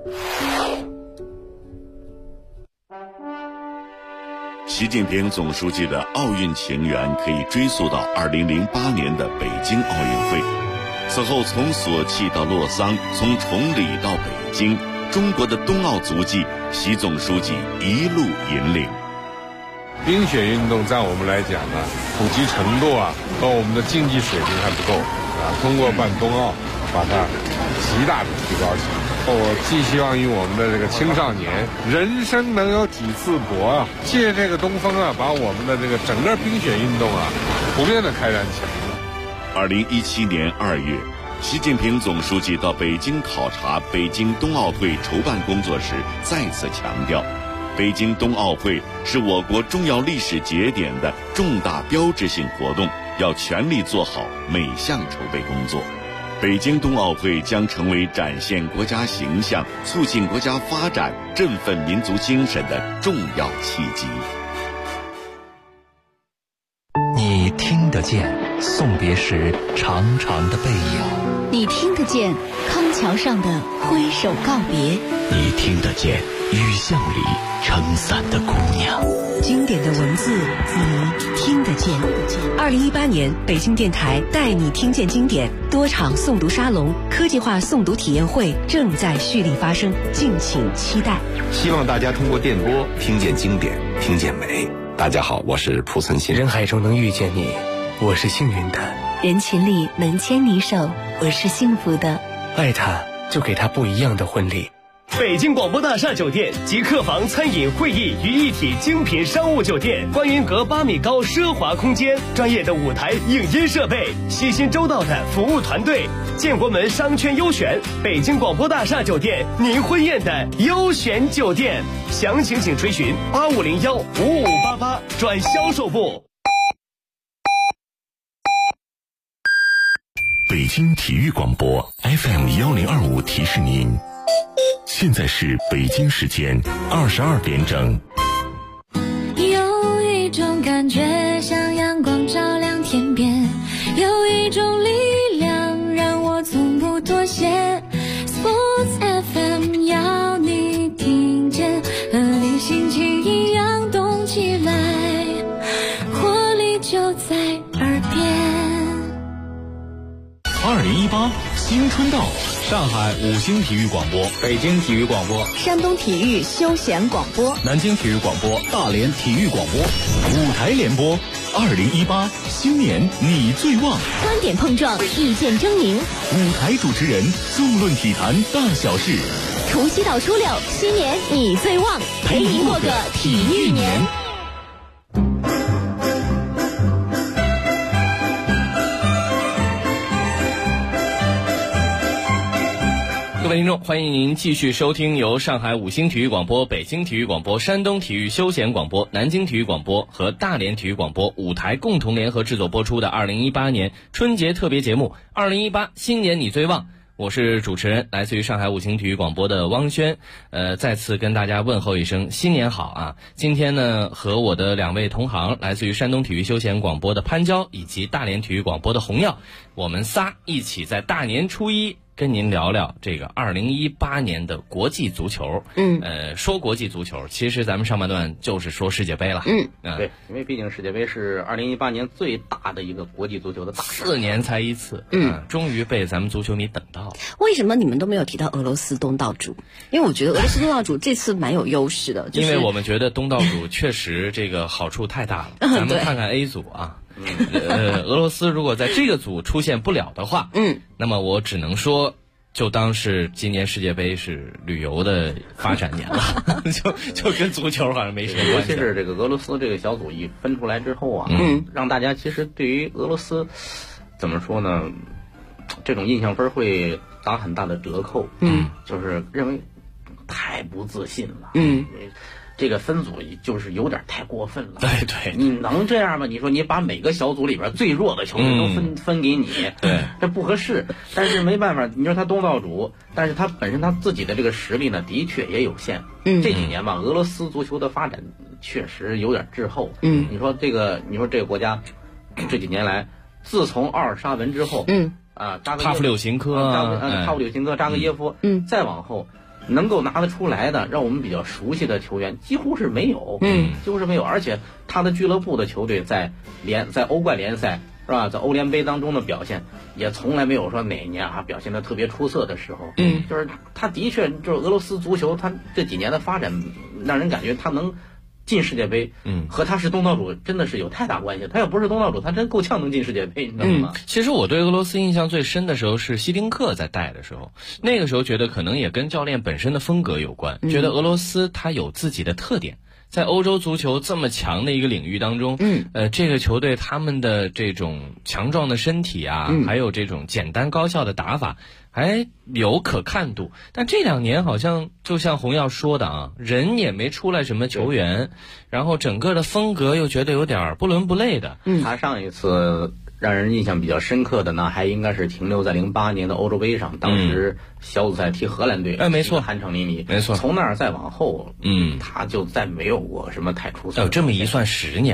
Speaker 8: 习近平总书记的奥运情缘可以追溯到2008年的北京奥运会。此后从索契到洛桑，从崇礼到北京，中国的冬奥足迹，习总书记一路引领。
Speaker 9: 冰雪运动在我们来讲呢，普及程度和我们的竞技水平还不够通过办冬奥，把它极大的提高起来。我寄希望于我们的这个青少年，人生能有几次搏借这个东风把我们的这个整个冰雪运动普遍的开展起来。
Speaker 8: 2017年2月，习近平总书记到北京考察北京冬奥会筹办工作时，再次强调，北京冬奥会是我国重要历史节点的重大标志性活动，要全力做好每项筹备工作。北京冬奥会将成为展现国家形象、促进国家发展、振奋民族精神的重要契机。
Speaker 10: 你听得见，
Speaker 4: 送别时长长的背影，
Speaker 6: 你听得见康桥上的挥手告别，
Speaker 4: 你听得见雨巷里撑伞的姑娘。
Speaker 5: 经典的文字，你听得见。2018年，北京电台带你听见经典多场诵读沙龙、科技化诵读体验会正在蓄力发生，敬请期待。
Speaker 10: 希望大家通过电波听见经典，听见美。大家好，我是蒲存昕。
Speaker 11: 人海中能遇见你，我是幸运的；
Speaker 6: 人群里能牵你手，我是幸福的。
Speaker 11: 爱他，就给他不一样的婚礼。
Speaker 12: 北京广播大厦酒店集客房、餐饮、会议于一体精品商务酒店，观云阁8米高奢华空间，专业的舞台影音设备，细心周到的服务团队，建国门商圈优选，北京广播大厦酒店，您婚宴的优选酒店。详情请垂询8501-5588转销售部。
Speaker 8: 北京体育广播 FM1025提示您，现在是北京时间22点整。
Speaker 13: 有一种感觉像阳光照亮天边，有一种力量让我从不妥协。 Sports FM 要你听见，和你心情一样动起来，活力就在耳边。
Speaker 4: 2018新春到，上海5星体育广播、
Speaker 14: 北京体育广播、
Speaker 6: 山东体育休闲广播、
Speaker 4: 南京体育广播、大连体育广播舞台联播。2018新年你最旺，
Speaker 6: 观点碰撞，意见争鸣，
Speaker 4: 舞台主持人纵论体坛大小事。
Speaker 6: 除夕到初六，新年你最旺，陪您过个体育年。
Speaker 2: 各位听众，欢迎您继续收听由上海5星体育广播、北京体育广播、山东体育休闲广播、南京体育广播和大连体育广播舞台共同联合制作播出的2018年春节特别节目2018新年你最旺。我是主持人，来自于上海5星体育广播的汪轩。再次跟大家问候一声新年好啊！今天呢，和我的2位同行，来自于山东体育休闲广播的潘娇以及大连体育广播的洪耀，我们仨一起在大年初一跟您聊聊这个2018年的国际足球。说国际足球，其实咱们上半段就是说世界杯了。
Speaker 3: 对，因为毕竟世界杯是2018年最大的一个国际足球的大事，
Speaker 2: 4年才一次。终于被咱们足球迷等到了。
Speaker 1: 为什么你们都没有提到俄罗斯东道主？因为我觉得俄罗斯东道主这次蛮有优势的，
Speaker 2: 因为我们觉得东道主确实这个好处太大了。咱们看看 A 组啊。俄罗斯如果在这个组出现不了的话，那么我只能说，就当是今年世界杯是旅游的发展年了，就跟足球好像没什么关系。
Speaker 3: 尤其是这个俄罗斯这个小组一分出来之后啊，让大家其实对于俄罗斯怎么说呢，这种印象分会打很大的折扣。就是认为太不自信了。这个分组就是有点太过分了。
Speaker 2: 对，
Speaker 3: 你能这样吗？你说你把每个小组里边最弱的球队都分给你，
Speaker 2: 对，
Speaker 3: 这不合适。但是没办法，你说他东道主，但是他本身他自己的这个实力呢，的确也有限。这几年吧，俄罗斯足球的发展确实有点滞后。你说这个国家这几年来，自从奥尔沙文之后，
Speaker 2: 帕夫柳琴科、
Speaker 3: 扎格耶夫，再往后。能够拿得出来的，让我们比较熟悉的球员几乎是没有，几乎是没有。而且他的俱乐部的球队在欧冠联赛是吧，在欧联杯当中的表现也从来没有说哪一年表现得特别出色的时候。就是他的确就是俄罗斯足球，他这几年的发展让人感觉他能进世界杯，和他是东道主真的是有太大关系。他要不是东道主，他真够呛能进世界杯，你知道吗？
Speaker 2: 其实我对俄罗斯印象最深的时候是希丁克在带的时候，那个时候觉得可能也跟教练本身的风格有关，觉得俄罗斯他有自己的特点。在欧洲足球这么强的一个领域当中，这个球队他们的这种强壮的身体啊，还有这种简单高效的打法，还有可看度。但这2年好像就像洪耀说的啊，人也没出来什么球员，然后整个的风格又觉得有点不伦不类的。
Speaker 3: 他上一次让人印象比较深刻的呢，还应该是停留在08年的欧洲杯上，当时小组赛踢荷兰队，
Speaker 2: 没错，
Speaker 3: 酣畅淋漓，
Speaker 2: 没错。
Speaker 3: 从那儿再往后，他就再没有过什么太出色。
Speaker 2: 这么一算10年了。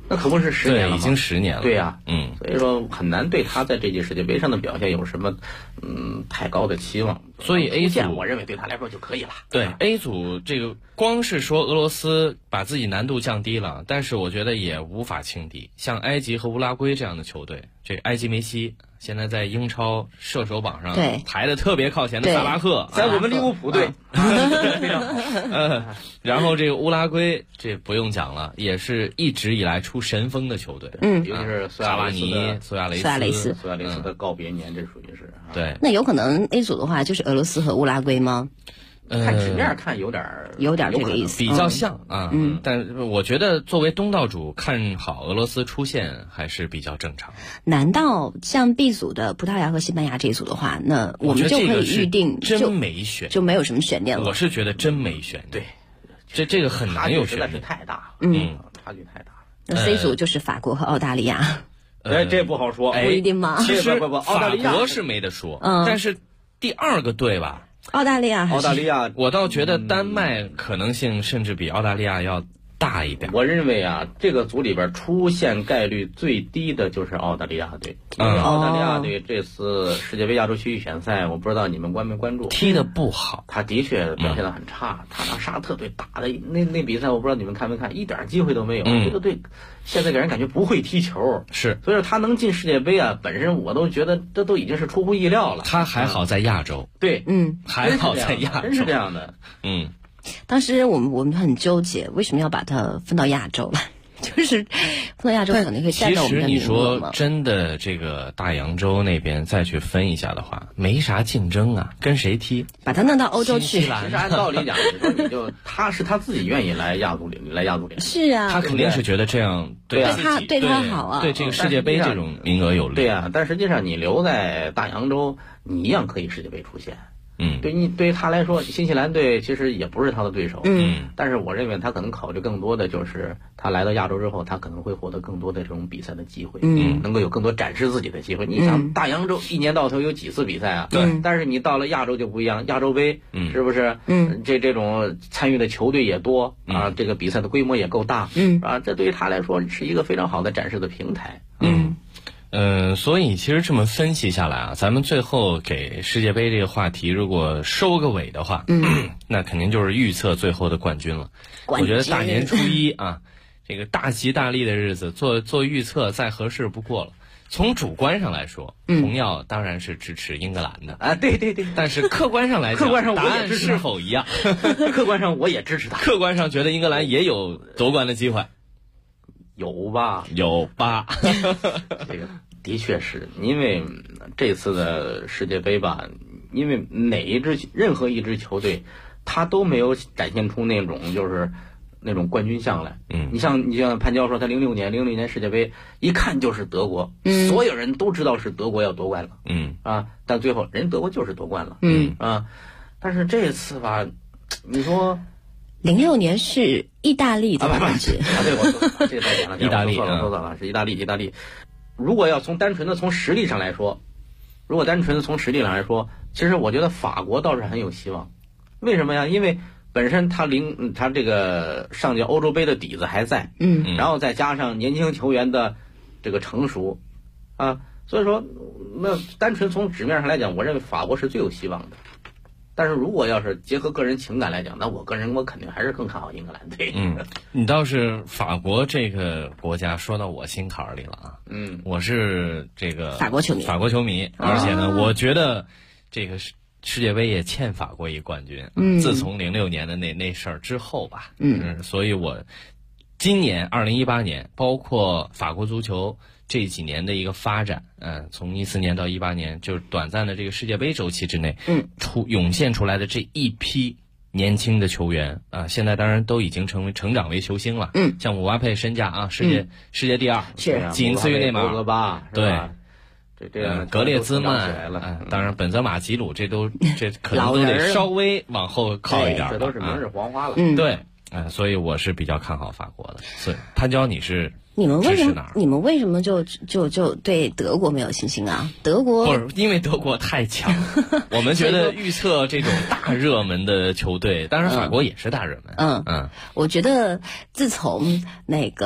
Speaker 3: 那可不是10年了吗？
Speaker 2: 对，已经10年了。
Speaker 3: 对呀，所以说很难对他在这届世界杯上的表现有什么太高的期望。
Speaker 2: 所以 A 组
Speaker 3: 我认为对他来说就可以了。
Speaker 2: 对 A 组这个光是说俄罗斯把自己难度降低了，但是我觉得也无法轻敌。像埃及和乌拉圭这样的球队，这埃及梅西现在在英超射手榜上排的特别靠前的萨拉赫，
Speaker 3: 在我们利物浦队非常好。
Speaker 2: 然后这个乌拉圭这不用讲了，也是一直以来出神锋的球队，
Speaker 3: 尤其是
Speaker 2: 萨瓦尼、苏亚雷斯
Speaker 3: 的告别年，这属于是
Speaker 2: 对。
Speaker 1: 那有可能 A 组的话就是俄罗斯和乌拉圭吗？
Speaker 3: 看纸面看有点
Speaker 1: 这个意思，
Speaker 2: 比较像啊。但我觉得作为东道主，看好俄罗斯出现还是比较正常。
Speaker 1: 难道像 B 组的葡萄牙和西班牙这一组的话，那我们就可以预定
Speaker 2: 真没悬，
Speaker 1: 就没有什么悬念了？
Speaker 2: 我是觉得真没悬念。
Speaker 3: 对，
Speaker 2: 这个很难有悬念，
Speaker 3: 差距实在是太大了。差距太大了。
Speaker 1: 那 C 组就是法国和澳大利亚。
Speaker 3: 这不好说，
Speaker 1: 不一定吗？
Speaker 2: 其实
Speaker 3: 澳大利亚
Speaker 2: 法国是没得说，但是第二个队吧。
Speaker 1: 澳大利亚，
Speaker 2: 我倒觉得丹麦可能性甚至比澳大利亚要大一点。
Speaker 3: 我认为啊，这个组里边出现概率最低的就是澳大利亚队，因为澳大利亚队这次世界杯亚洲区预选赛，我不知道你们关没关注，
Speaker 2: 踢得不好，
Speaker 3: 他的确表现得很差，他让沙特队打的那比赛，我不知道你们看没看，一点机会都没有。这个队现在给人感觉不会踢球，
Speaker 2: 是，
Speaker 3: 所以说他能进世界杯啊，本身我都觉得这都已经是出乎意料了。
Speaker 2: 他还好在亚洲，
Speaker 3: 对，
Speaker 2: 还好在亚洲，
Speaker 3: 真是这样的，
Speaker 1: 当时我们很纠结，为什么要把它分到亚洲来？就是分到亚洲可能会占到我们的名额嘛。
Speaker 2: 其实你说真的，这个大洋洲那边再去分一下的话，没啥竞争啊，跟谁踢？
Speaker 1: 把它弄到欧洲去。
Speaker 3: 其实按道理讲，你就他是他自己愿意来亚足联，
Speaker 1: 是啊，
Speaker 2: 他肯定是觉得这样对
Speaker 1: 他好啊，
Speaker 2: 对这个世界杯这种名额有利。
Speaker 3: 对啊，但实际上你留在大洋洲，你一样可以世界杯出现。对于他来说，新西兰队其实也不是他的对手。但是我认为他可能考虑更多的就是他来到亚洲之后，他可能会获得更多的这种比赛的机会，能够有更多展示自己的机会。你想大洋洲一年到头有几次比赛啊？
Speaker 2: 对。
Speaker 3: 但是你到了亚洲就不一样，亚洲杯是不是？这种参与的球队也多啊，这个比赛的规模也够大，这对于他来说是一个非常好的展示的平台。
Speaker 2: 所以其实这么分析下来啊，咱们最后给世界杯这个话题如果收个尾的话，那肯定就是预测最后的冠军了。我觉得大年初一啊，这个大吉大利的日子做预测再合适不过了。从主观上来说，红耀当然是支持英格兰的
Speaker 3: 啊，对。
Speaker 2: 但是客观上来讲，答案是否一样？
Speaker 3: 客观上我也支持他。
Speaker 2: 客观上觉得英格兰也有夺冠的机会。
Speaker 3: 有吧？这个的确是因为这次的世界杯吧，因为任何一支球队，他都没有展现出那种就是那种冠军相来。你像潘娇说，他06年世界杯一看就是德国，所有人都知道是德国要夺冠了。但最后人德国就是夺冠了。但是这次吧，你说。
Speaker 1: 06年是意大利的冠军。
Speaker 3: 对，我说这个太简了，
Speaker 2: 意大利
Speaker 3: 说错了，是意大利。如果要单纯的从实力上来说，其实我觉得法国倒是很有希望。为什么呀？因为本身他这个上届欧洲杯的底子还在，然后再加上年轻球员的这个成熟，所以说那单纯从纸面上来讲，我认为法国是最有希望的。但是如果要是结合个人情感来讲，那我肯定还是更看好英格兰队。
Speaker 2: 你倒是法国这个国家说到我心坎里了啊。我是这个
Speaker 1: 法国球迷，
Speaker 2: 而且呢，我觉得这个世界杯也欠法国一冠军。自从06年的那事儿之后吧，所以我今年2018年，包括法国足球这几年的一个发展，从14年到18年，就是短暂的这个世界杯周期之内，涌现出来的这一批年轻的球员啊，现在当然都已经成长为球星了。像姆巴佩身价啊，世界第2，仅次于内马尔，对。
Speaker 3: 这
Speaker 2: 格列兹曼，当然本泽马、吉鲁这可能都得稍微往后靠一点，
Speaker 3: 这都是明日黄花了。
Speaker 2: 对，所以我是比较看好法国的。所以潘娇，你
Speaker 1: 们为什么就对德国没有信心啊？德国
Speaker 2: 不是因为德国太强，我们觉得预测这种大热门的球队，当然法国也是大热门。
Speaker 1: 我觉得自从那个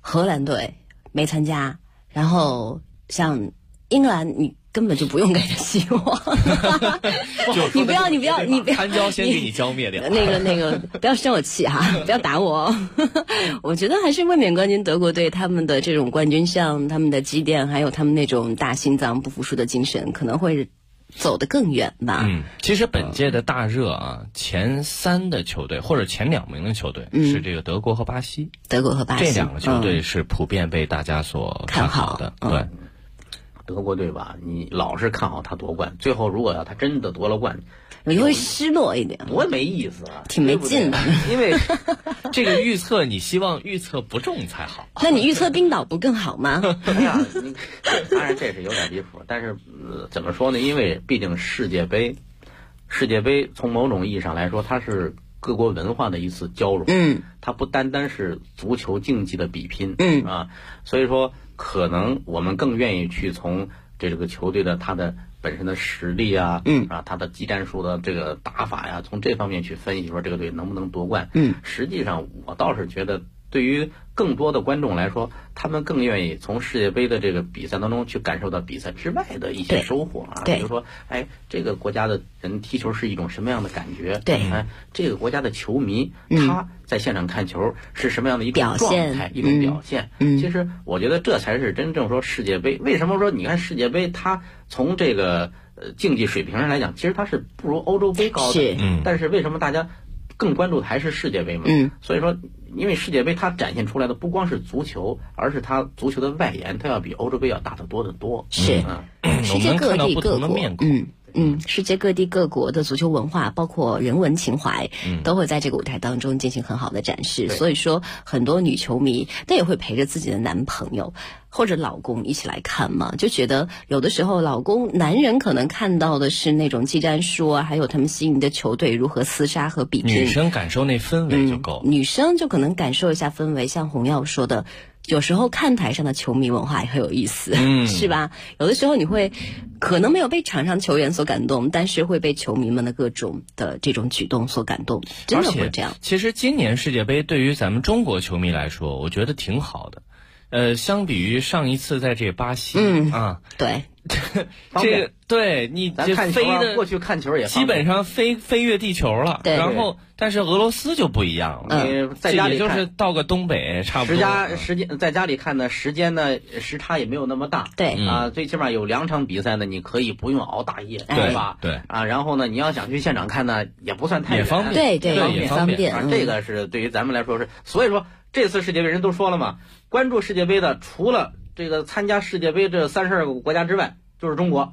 Speaker 1: 荷兰队没参加，然后像英格兰你根本就不用给他希望，你不要，
Speaker 2: 韩椒先给你浇灭掉。
Speaker 1: 那个，不要生我气哈，不要打我。我觉得还是卫冕冠军德国队他们的这种冠军相、他们的积淀，还有他们那种大心脏不服输的精神，可能会走得更远吧。
Speaker 2: 其实本届的大热啊，前3的球队或者前2名的球队是这个德国和巴西。
Speaker 1: 德国和巴西
Speaker 2: 这2个球队是普遍被大家所看好的。对。
Speaker 3: 德国队吧，你老是看好他夺冠，最后如果要他真的夺了冠，
Speaker 1: 你会失落一点，
Speaker 3: 多没意思啊，
Speaker 1: 挺没劲的。
Speaker 3: 因为
Speaker 2: 这个预测，你希望预测不中才好。
Speaker 1: 那你预测冰岛不更好吗？
Speaker 3: 哎呀，当然这是有点离谱，但是怎么说呢？因为毕竟世界杯从某种意义上来说，它是各国文化的一次交融。它不单单是足球竞技的比拼。所以说。可能我们更愿意去从这个球队的他的本身的实力啊，他的技战术的这个打法呀，从这方面去分析说这个队能不能夺冠。实际上我倒是觉得，对于更多的观众来说，他们更愿意从世界杯的这个比赛当中去感受到比赛之外的一些收获啊，比如说，这个国家的人踢球是一种什么样的感觉？这个国家的球迷他在现场看球是什么样的一种状态、一种表现？其实我觉得这才是真正说世界杯。为什么说你看世界杯，它从这个竞技水平上来讲，其实它是不如欧洲杯高的。但是为什么大家更关注的还是世界杯嘛？所以说，因为世界杯它展现出来的不光是足球，而是它足球的外延，它要比欧洲杯要大得多得多。
Speaker 1: 是，世界各地各国，世界各地各国的足球文化，包括人文情怀，都会在这个舞台当中进行很好的展示。所以说，很多女球迷她也会陪着自己的男朋友或者老公一起来看嘛，就觉得有的时候男人可能看到的是那种技战术啊，还有他们心仪的球队如何厮杀和比拼，
Speaker 2: 女生感受那氛围就够，
Speaker 1: 女生就可能感受一下氛围，像洪耀说的。有时候看台上的球迷文化也很有意思，是吧？有的时候你会可能没有被场上球员所感动，但是会被球迷们的各种的这种举动所感动，真的会这样。
Speaker 2: 其实今年世界杯对于咱们中国球迷来说，我觉得挺好的。相比于上一次在这巴西，
Speaker 1: 对。
Speaker 2: 这个对你这飞的
Speaker 3: 过去看球也
Speaker 2: 基本上飞越地球了，然后但是俄罗斯就不一样了，
Speaker 3: 在家里
Speaker 2: 就是到个东北差不
Speaker 3: 多。时间在家里看呢，时间呢时差也没有那么大，最起码有2场比赛呢，你可以不用熬大夜，对吧？
Speaker 2: 对
Speaker 3: 然后呢，你要想去现场看呢，也不算太远，
Speaker 2: 也方便，
Speaker 1: 也方便。
Speaker 3: 这个是对于咱们来说是，所以说这次世界杯人都说了嘛，关注世界杯的除了这个参加世界杯这32个国家之外，就是中国。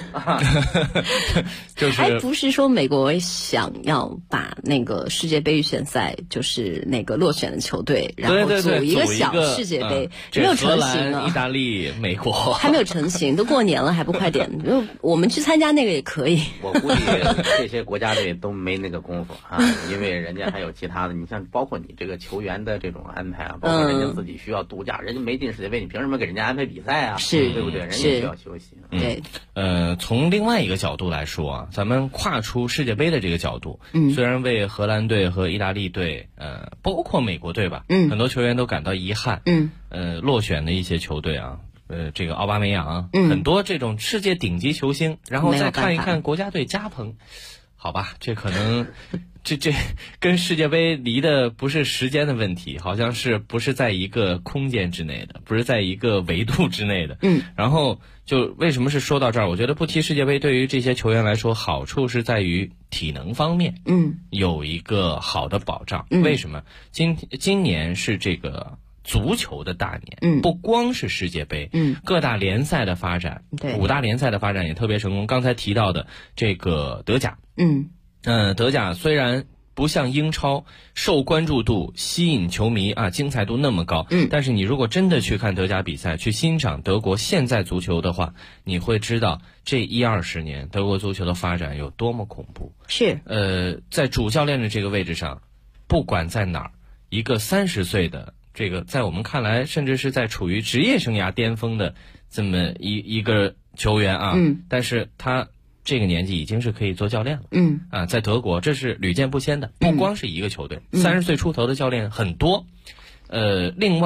Speaker 2: 就是
Speaker 1: 还不是说美国想要把那个世界杯预选赛就是那个落选的球队，然后组一个小世界杯，没有成型呢。
Speaker 2: 意大利、美国
Speaker 1: 还没有成型，都过年了还不快点？我们去参加那个也可以。
Speaker 3: 我估计这些国家队都没那个功夫啊，因为人家还有其他的。你像包括你这个球员的这种安排啊，包括人家自己需要度假，人家没进世界杯，你凭什么给人家安排比赛啊？
Speaker 1: 是，
Speaker 3: 对不对？人家需要休息。
Speaker 1: 对，
Speaker 2: 从另外一个角度来说啊，咱们跨出世界杯的这个角度，虽然为荷兰队和意大利队，包括美国队吧，很多球员都感到遗憾，落选的一些球队啊，这个奥巴梅扬，很多这种世界顶级球星，然后再看一看国家队加蓬，好吧，这可能。这跟世界杯离的不是时间的问题，好像是不是在一个空间之内的，不是在一个维度之内的。然后就为什么是说到这儿？我觉得不踢世界杯对于这些球员来说，好处是在于体能方面，有一个好的保障。为什么？今年是这个足球的大年，不光是世界杯，各大联赛的发展，5大联赛的发展也特别成功。刚才提到的这个德甲，德甲虽然不像英超受关注度、吸引球迷啊、精彩度那么高，但是你如果真的去看德甲比赛，去欣赏德国现在足球的话，你会知道这10-20年德国足球的发展有多么恐怖。
Speaker 1: 是，
Speaker 2: 在主教练的这个位置上，不管在哪儿，一个30岁的这个在我们看来甚至是在处于职业生涯巅峰的这么一个球员啊，但是他这个年纪已经是可以做教练了。在德国这是屡见不鲜的，不光是一个球队，30岁出头的教练很多。另外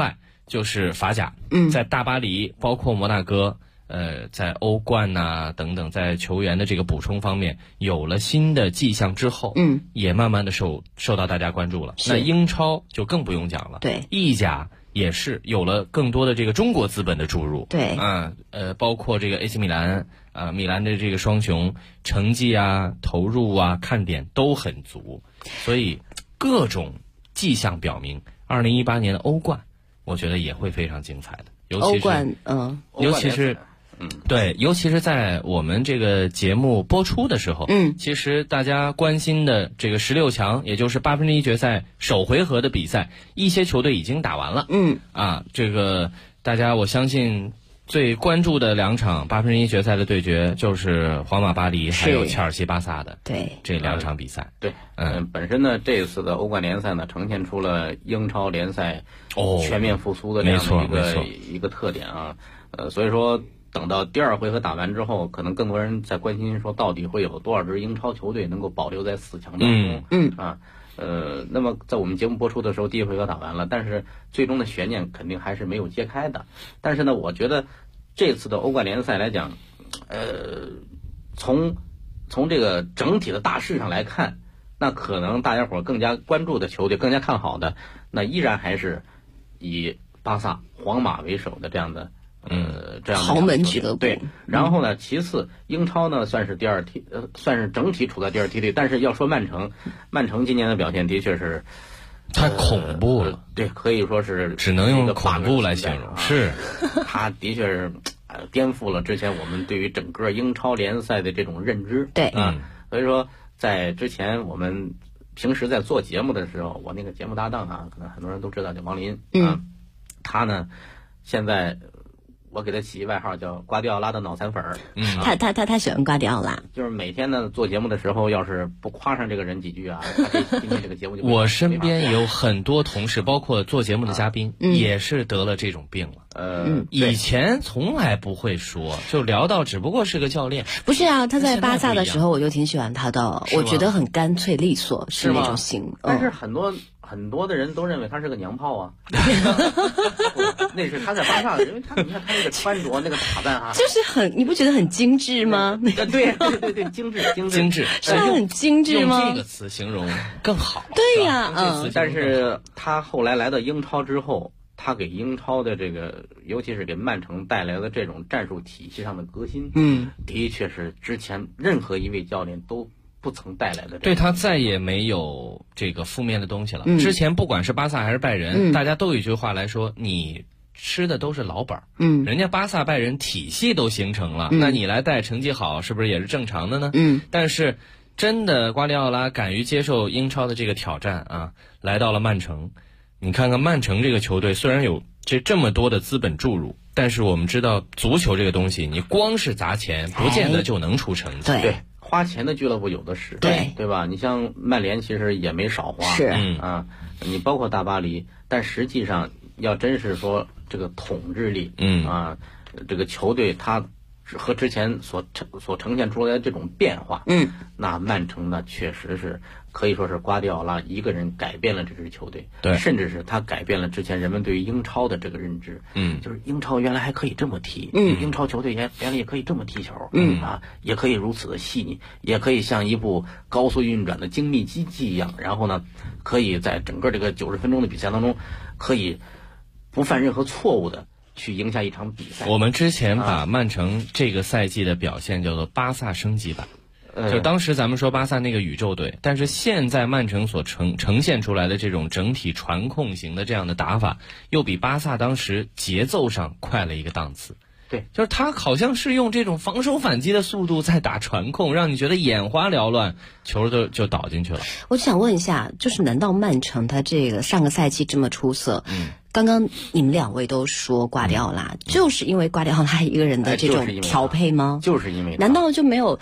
Speaker 2: 就是法甲，在大巴黎包括摩纳哥，在欧冠呐等等，在球员的这个补充方面有了新的迹象之后，也慢慢的受到大家关注了。那英超就更不用讲了，
Speaker 1: 对，
Speaker 2: 意甲也是有了更多的这个中国资本的注入，
Speaker 1: 对，
Speaker 2: 包括这个 AC 米兰米兰的这个双雄成绩啊、投入啊、看点都很足，所以各种迹象表明，2018年的欧冠，我觉得也会非常精彩的，尤其是
Speaker 1: 欧冠，
Speaker 2: 尤其是。对，尤其是在我们这个节目播出的时候，其实大家关心的这个16强，也就是1/8决赛首回合的比赛，一些球队已经打完了，这个大家我相信最关注的2场1/8决赛的对决，就是皇马巴黎还有切尔西巴萨的这2场比赛。
Speaker 3: 对，本身呢，这次的欧冠联赛呢，呈现出了英超联赛全面复苏的这样的一个特点啊，所以说。等到第2回合打完之后，可能更多人在关心说，到底会有多少支英超球队能够保留在4强当中？那么在我们节目播出的时候，第1回合打完了，但是最终的悬念肯定还是没有揭开的。但是呢，我觉得这次的欧冠联赛来讲，从这个整体的大势上来看，那可能大家伙更加关注的球队、更加看好的，那依然还是以巴萨、皇马为首的这样的。这样的
Speaker 1: 豪门俱乐部。
Speaker 3: 对，然后呢，其次英超呢算是第2梯，算是整体处在第2梯队。但是要说曼城今年的表现的确是
Speaker 2: 太恐怖了，
Speaker 3: 对，可以说是
Speaker 2: 只能用恐怖来形容。是，
Speaker 3: 他的确是颠覆了之前我们对于整个英超联赛的这种认知。
Speaker 1: 对，
Speaker 3: 所以说在之前我们平时在做节目的时候，我那个节目搭档可能很多人都知道，叫王林他呢现在。我给他起一外号叫瓜迪奥拉的脑残粉儿。
Speaker 1: 他喜欢瓜迪奥拉，
Speaker 3: 就是每天呢做节目的时候，要是不夸上这个人几句啊，他今天这个节目就
Speaker 2: 我身边有很多同事，包括做节目的嘉宾，也是得了这种病了。以前从来不会说，就聊到只不过是个教练。
Speaker 1: 不是啊，他在巴萨的时候我就挺喜欢他的，我觉得很干脆利索，是那种型。
Speaker 3: 但是很多的人都认为他是个娘炮啊。那是他在巴萨，因为你看他那个穿着那个打扮
Speaker 1: 就是你不觉得很精致吗？
Speaker 3: 对，精致，
Speaker 1: 是很精致吗？
Speaker 2: 用这个词形容更好。
Speaker 1: 对呀，
Speaker 3: 但是他后来来到英超之后，他给英超的这个，尤其是给曼城带来的这种战术体系上的革新，的确是之前任何一位教练都不曾带来的。
Speaker 2: 对，他再也没有这个负面的东西了。之前不管是巴萨还是拜仁，大家都有一句话来说，你吃的都是老本，人家巴萨拜仁体系都形成了，那你来带成绩好，是不是也是正常的呢？但是真的瓜迪奥拉敢于接受英超的这个挑战啊，来到了曼城。你看看曼城这个球队，虽然有这么多的资本注入，但是我们知道足球这个东西，你光是砸钱不见得就能出成绩。
Speaker 1: 对，
Speaker 3: 花钱的俱乐部有的是，对吧？你像曼联其实也没少花，
Speaker 1: 是
Speaker 3: 你包括大巴黎，但实际上要真是说这个统治力，这个球队它和之前所呈现出来的这种变化，那曼城呢确实是可以说是瓜迪奥拉一个人改变了这支球队，
Speaker 2: 对，
Speaker 3: 甚至是他改变了之前人们对于英超的这个认知，就是英超原来还可以这么踢，英超球队原来也可以这么踢球，也可以如此的细腻，也可以像一部高速运转的精密机器一样，然后呢，可以在整个这个90分钟的比赛当中，可以不犯任何错误的去赢下一场比赛。
Speaker 2: 我们之前把曼城这个赛季的表现叫做巴萨升级版，就当时咱们说巴萨那个宇宙队，但是现在曼城所呈现出来的这种整体传控型的这样的打法，又比巴萨当时节奏上快了一个档次。
Speaker 3: 对，
Speaker 2: 就是他好像是用这种防守反击的速度在打传控，让你觉得眼花缭乱，球就倒进去了。
Speaker 1: 我想问一下，就是难道曼城他这个上个赛季这么出色，刚刚你们2位都说瓜迪奥拉，就是因为瓜迪奥拉一个人的这种调配吗？
Speaker 3: 就是因为
Speaker 1: 难道就没有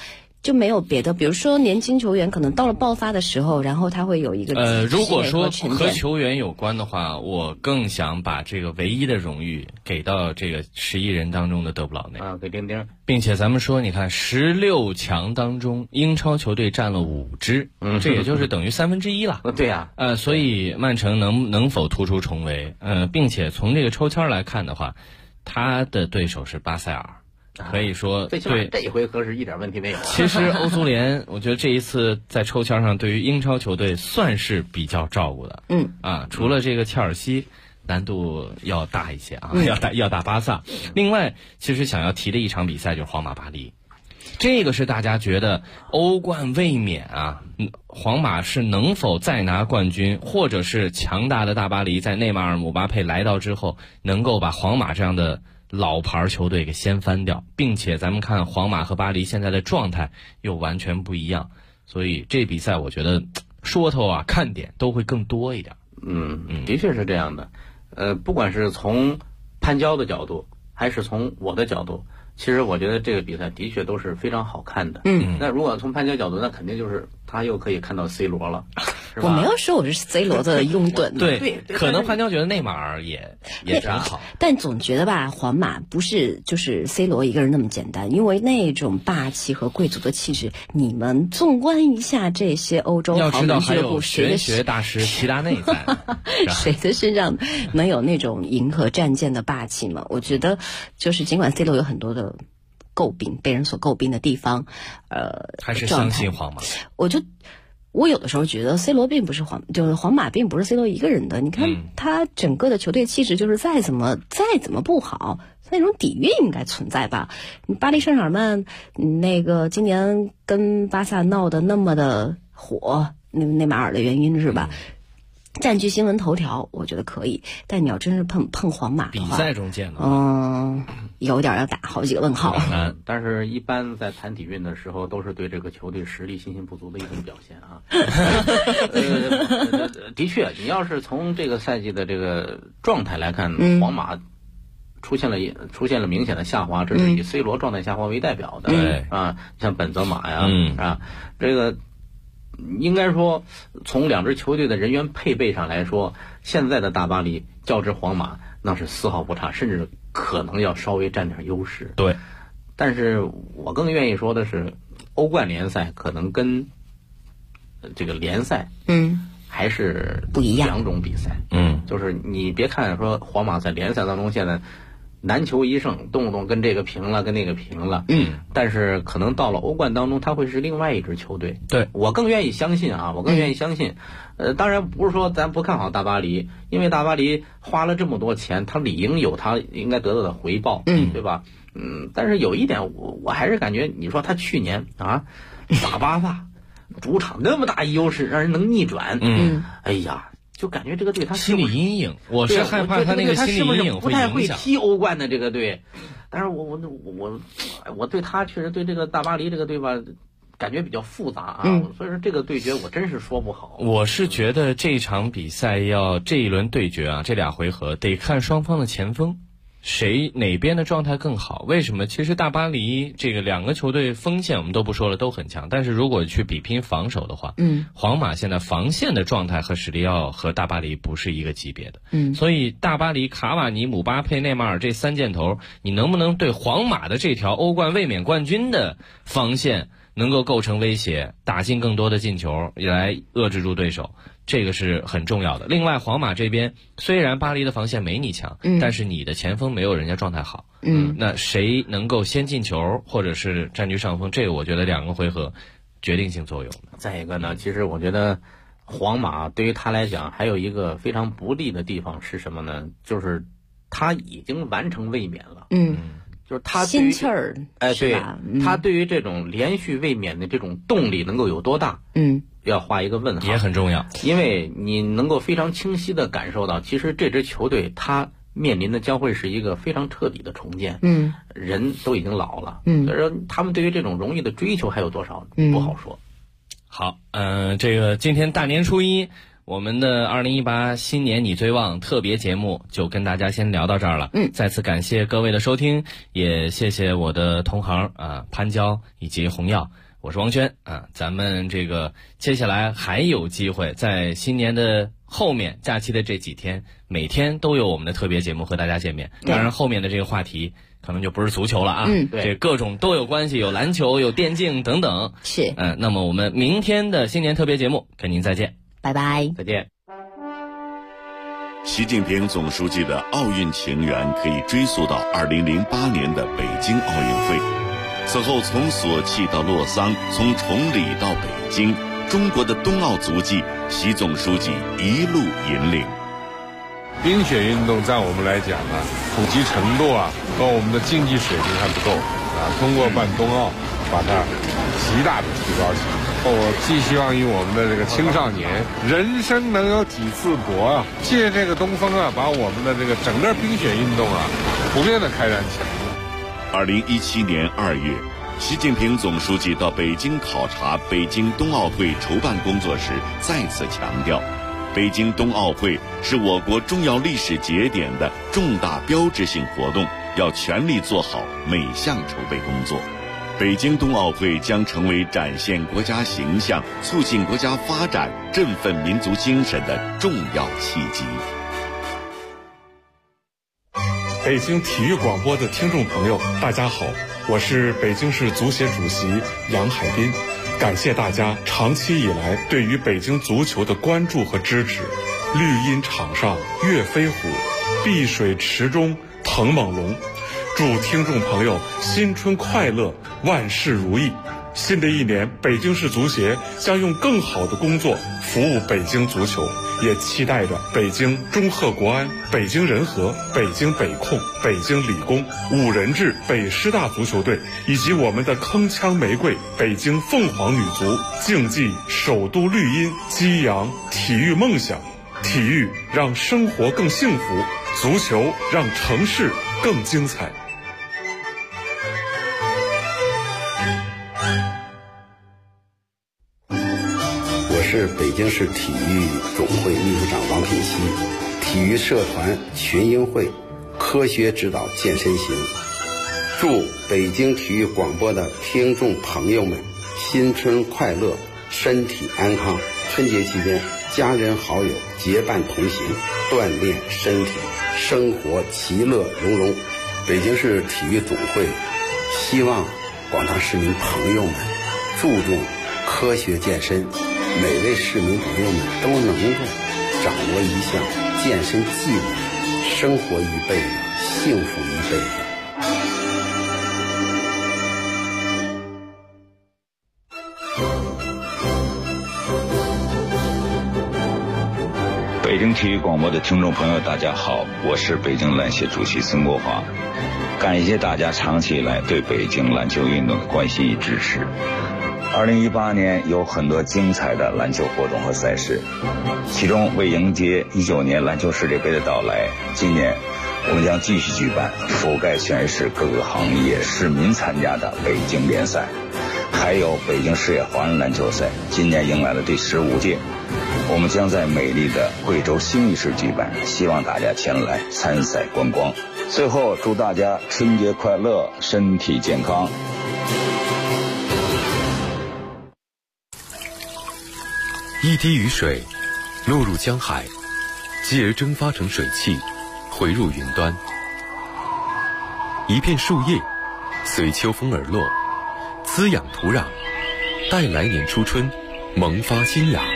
Speaker 1: 就没有别的，比如说年轻球员可能到了爆发的时候，然后他会有一个
Speaker 2: 如果说和球员有关的话，我更想把这个唯一的荣誉给到这个11人当中的德布劳内
Speaker 3: 给丁丁，
Speaker 2: 并且咱们说，你看16强当中，英超球队占了5支，这也就是等于1/3了。
Speaker 3: 对呀，
Speaker 2: 所以曼城能否突出重围？并且从这个抽签来看的话，他的对手是巴塞尔。可以说，
Speaker 3: 最起码这一回合是一点问题没有。
Speaker 2: 其实欧足联，我觉得这一次在抽签上对于英超球队算是比较照顾的。除了这个切尔西难度要大一些啊，要打巴萨。另外，其实想要提的一场比赛就是皇马巴黎，这个是大家觉得欧冠卫冕啊，皇马是能否再拿冠军，或者是强大的大巴黎在内马尔、姆巴佩来到之后，能够把皇马这样的老牌球队给掀翻掉，并且咱们看皇马和巴黎现在的状态又完全不一样，所以这比赛我觉得说头啊看点都会更多一点。
Speaker 3: 的确是这样的。不管是从潘焦的角度，还是从我的角度，其实我觉得这个比赛的确都是非常好看的。那如果从潘焦角度，那肯定就是他又可以看到 C 罗了。
Speaker 1: 我没有说我是 C 罗的拥趸。
Speaker 2: 对，可能潘焦觉得内马尔也挺好，
Speaker 1: 但总觉得吧，皇马不是就是 C 罗一个人那么简单，因为那种霸气和贵族的气质，你们纵观一下这些欧洲豪门俱乐部，
Speaker 2: 玄学大师齐达内在，
Speaker 1: 谁的身上能有那种银河战舰的霸气吗？我觉得就是尽管 C 罗有很多的诟病，被人所诟病的地方，
Speaker 2: 还是相信皇马。
Speaker 1: 我有的时候觉得 C 罗并不是皇马并不是 C 罗一个人的。你看他整个的球队气质，就是再怎么不好，那种底蕴应该存在吧。巴黎圣日耳曼那个今年跟巴萨闹得那么的火，内马尔的原因是吧？占据新闻头条，我觉得可以，但你要真是碰皇马的话，
Speaker 2: 比赛中见
Speaker 1: 有点要打好几个问号。
Speaker 3: 但是一般在谈底蕴的时候，都是对这个球队实力信心不足的一种表现啊。的确，你要是从这个赛季的这个状态来看，皇马出现了明显的下滑，这是以 C 罗状态下滑为代表的。像本泽马呀，这个。应该说，从两支球队的人员配备上来说，现在的大巴黎较之皇马那是丝毫不差，甚至可能要稍微占点优势。
Speaker 2: 对，
Speaker 3: 但是我更愿意说的是，欧冠联赛可能跟这个联赛还是
Speaker 1: 不一样
Speaker 3: 两种比赛。就是你别看说皇马在联赛当中现在难求一胜，动不动跟这个平了，跟那个平了。但是可能到了欧冠当中，他会是另外一支球队。
Speaker 2: 对，
Speaker 3: 我更愿意相信啊，当然不是说咱不看好大巴黎，因为大巴黎花了这么多钱，他理应有他应该得到的回报，对吧？但是有一点，我还是感觉，你说他去年打巴萨，主场那么大一优势，让人能逆转，哎呀。就感觉这个队他
Speaker 2: 心理阴影，我是害怕他那个心理阴影
Speaker 3: 不太会踢欧冠的这个队。但是我对他确实对这个大巴黎这个队吧，感觉比较复杂啊。所以说这个对决我真是说不好。
Speaker 2: 我是觉得这场比赛这一轮对决啊，这俩回合得看双方的前锋。哪边的状态更好？为什么？其实大巴黎这个两个球队锋线我们都不说了，都很强。但是如果去比拼防守的话，皇马现在防线的状态和实力要和大巴黎不是一个级别的。所以大巴黎卡瓦尼、姆巴佩、内马尔这三箭头，你能不能对皇马的这条欧冠卫冕冠军的防线能够构成威胁，打进更多的进球，来遏制住对手？这个是很重要的。另外，皇马这边虽然巴黎的防线没你强，但是你的前锋没有人家状态好。那谁能够先进球，或者是占据上风？这个我觉得两个回合决定性作用。
Speaker 3: 再一个呢，其实我觉得皇马对于他来讲还有一个非常不利的地方是什么呢？就是他已经完成卫冕了。就是他
Speaker 1: 心气儿，
Speaker 3: 对，他对于这种连续卫冕的这种动力能够有多大？要画一个问号，
Speaker 2: 也很重要。
Speaker 3: 因为你能够非常清晰地感受到，其实这支球队他面临的将会是一个非常彻底的重建。人都已经老了。所以说他们对于这种荣誉的追求还有多少，不好说。
Speaker 2: 好，这个今天大年初一， 我们的2018新年你最旺特别节目就跟大家先聊到这儿了。再次感谢各位的收听，也谢谢我的同行潘娇以及洪耀。我是王轩咱们这个接下来还有机会在新年的后面假期的这几天，每天都有我们的特别节目和大家见面。当然后面的这个话题可能就不是足球了这各种都有关系，有篮球，有电竞等等。
Speaker 1: 是
Speaker 2: 那么我们明天的新年特别节目跟您再见，
Speaker 1: 拜拜，
Speaker 3: 再见。
Speaker 8: 习近平总书记的奥运情缘可以追溯到2008年的北京奥运会。此后从索契到洛桑，从崇礼到北京，中国的冬奥足迹，习总书记一路引领。
Speaker 9: 冰雪运动在我们来讲普及程度和我们的竞技水平还不够通过办冬奥，把它极大的提高起来。我寄希望于我们的这个青少年，人生能有几次搏借这个东风把我们的这个整个冰雪运动普遍的开展起来。
Speaker 8: 2017年2月，习近平总书记到北京考察北京冬奥会筹办工作时，再次强调，北京冬奥会是我国重要历史节点的重大标志性活动，要全力做好每项筹备工作。北京冬奥会将成为展现国家形象、促进国家发展、振奋民族精神的重要契机。
Speaker 14: 北京体育广播的听众朋友，大家好，我是北京市足协主席杨海滨，感谢大家长期以来对于北京足球的关注和支持。绿茵场上跃飞虎，碧水池中腾猛龙。祝听众朋友新春快乐，万事如意。新的一年，北京市足协将用更好的工作服务北京足球，也期待着北京中赫国安、北京人和、北京北控、北京理工、五人制北师大足球队，以及我们的铿锵玫瑰北京凤凰女足，竞技首都绿茵，激扬体育梦想。体育让生活更幸福，足球让城市更精彩。
Speaker 15: 我是北京市体育总会秘书长王品熙，体育社团群英会科学指导健身行。祝北京体育广播的听众朋友们新春快乐，身体安康。春节期间，家人好友结伴同行，锻炼身体，生活其乐融融。北京市体育总会希望广大市民朋友们注重科学健身，每位市民朋友们都能够掌握一项健身技能，生活一辈子，幸福一辈子。
Speaker 16: 北京体育广播的听众朋友，大家好，我是北京篮协主席孙国华。感谢大家长期以来对北京篮球运动的关心与支持。2018年有很多精彩的篮球活动和赛事，其中为迎接19年篮球世界杯的到来，今年我们将继续举办覆盖全市各个行业市民参加的北京联赛，还有北京市野华人篮球赛，今年迎来了第15届。我们将在美丽的贵州兴义市举办，希望大家前来参赛观光。最后祝大家春节快乐，身体健康。
Speaker 17: 一滴雨水落入江海，继而蒸发成水汽，回入云端。一片树叶随秋风而落，滋养土壤，待来年初春萌发新芽。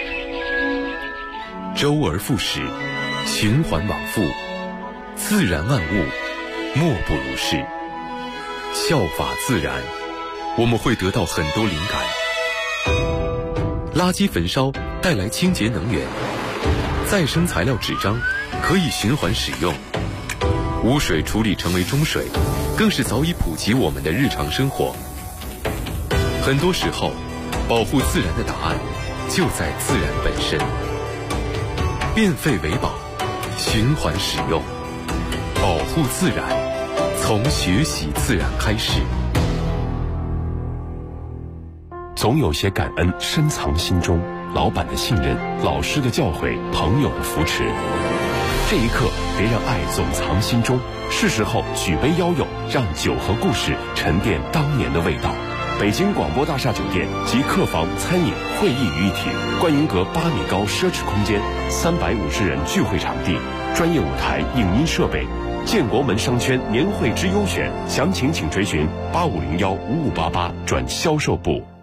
Speaker 17: 周而复始，循环往复，自然万物莫不如是。效法自然，我们会得到很多灵感。垃圾焚烧带来清洁能源，再生材料纸张可以循环使用，污水处理成为中水，更是早已普及我们的日常生活。很多时候，保护自然的答案就在自然本身。变废为宝，循环使用，保护自然，从学习自然开始。
Speaker 18: 总有些感恩深藏心中，
Speaker 17: 老板的信任，老师的教诲，朋友的扶持。这一刻，别让爱总藏心中，是时候举杯邀友，让酒和故事沉淀当年的味道。北京广播大厦酒店集客房、餐饮、会议于一体，观云阁8米高奢侈空间，350人聚会场地，专业舞台、影音设备。建国门商圈年会之优选，详情请垂询85015588转销售部。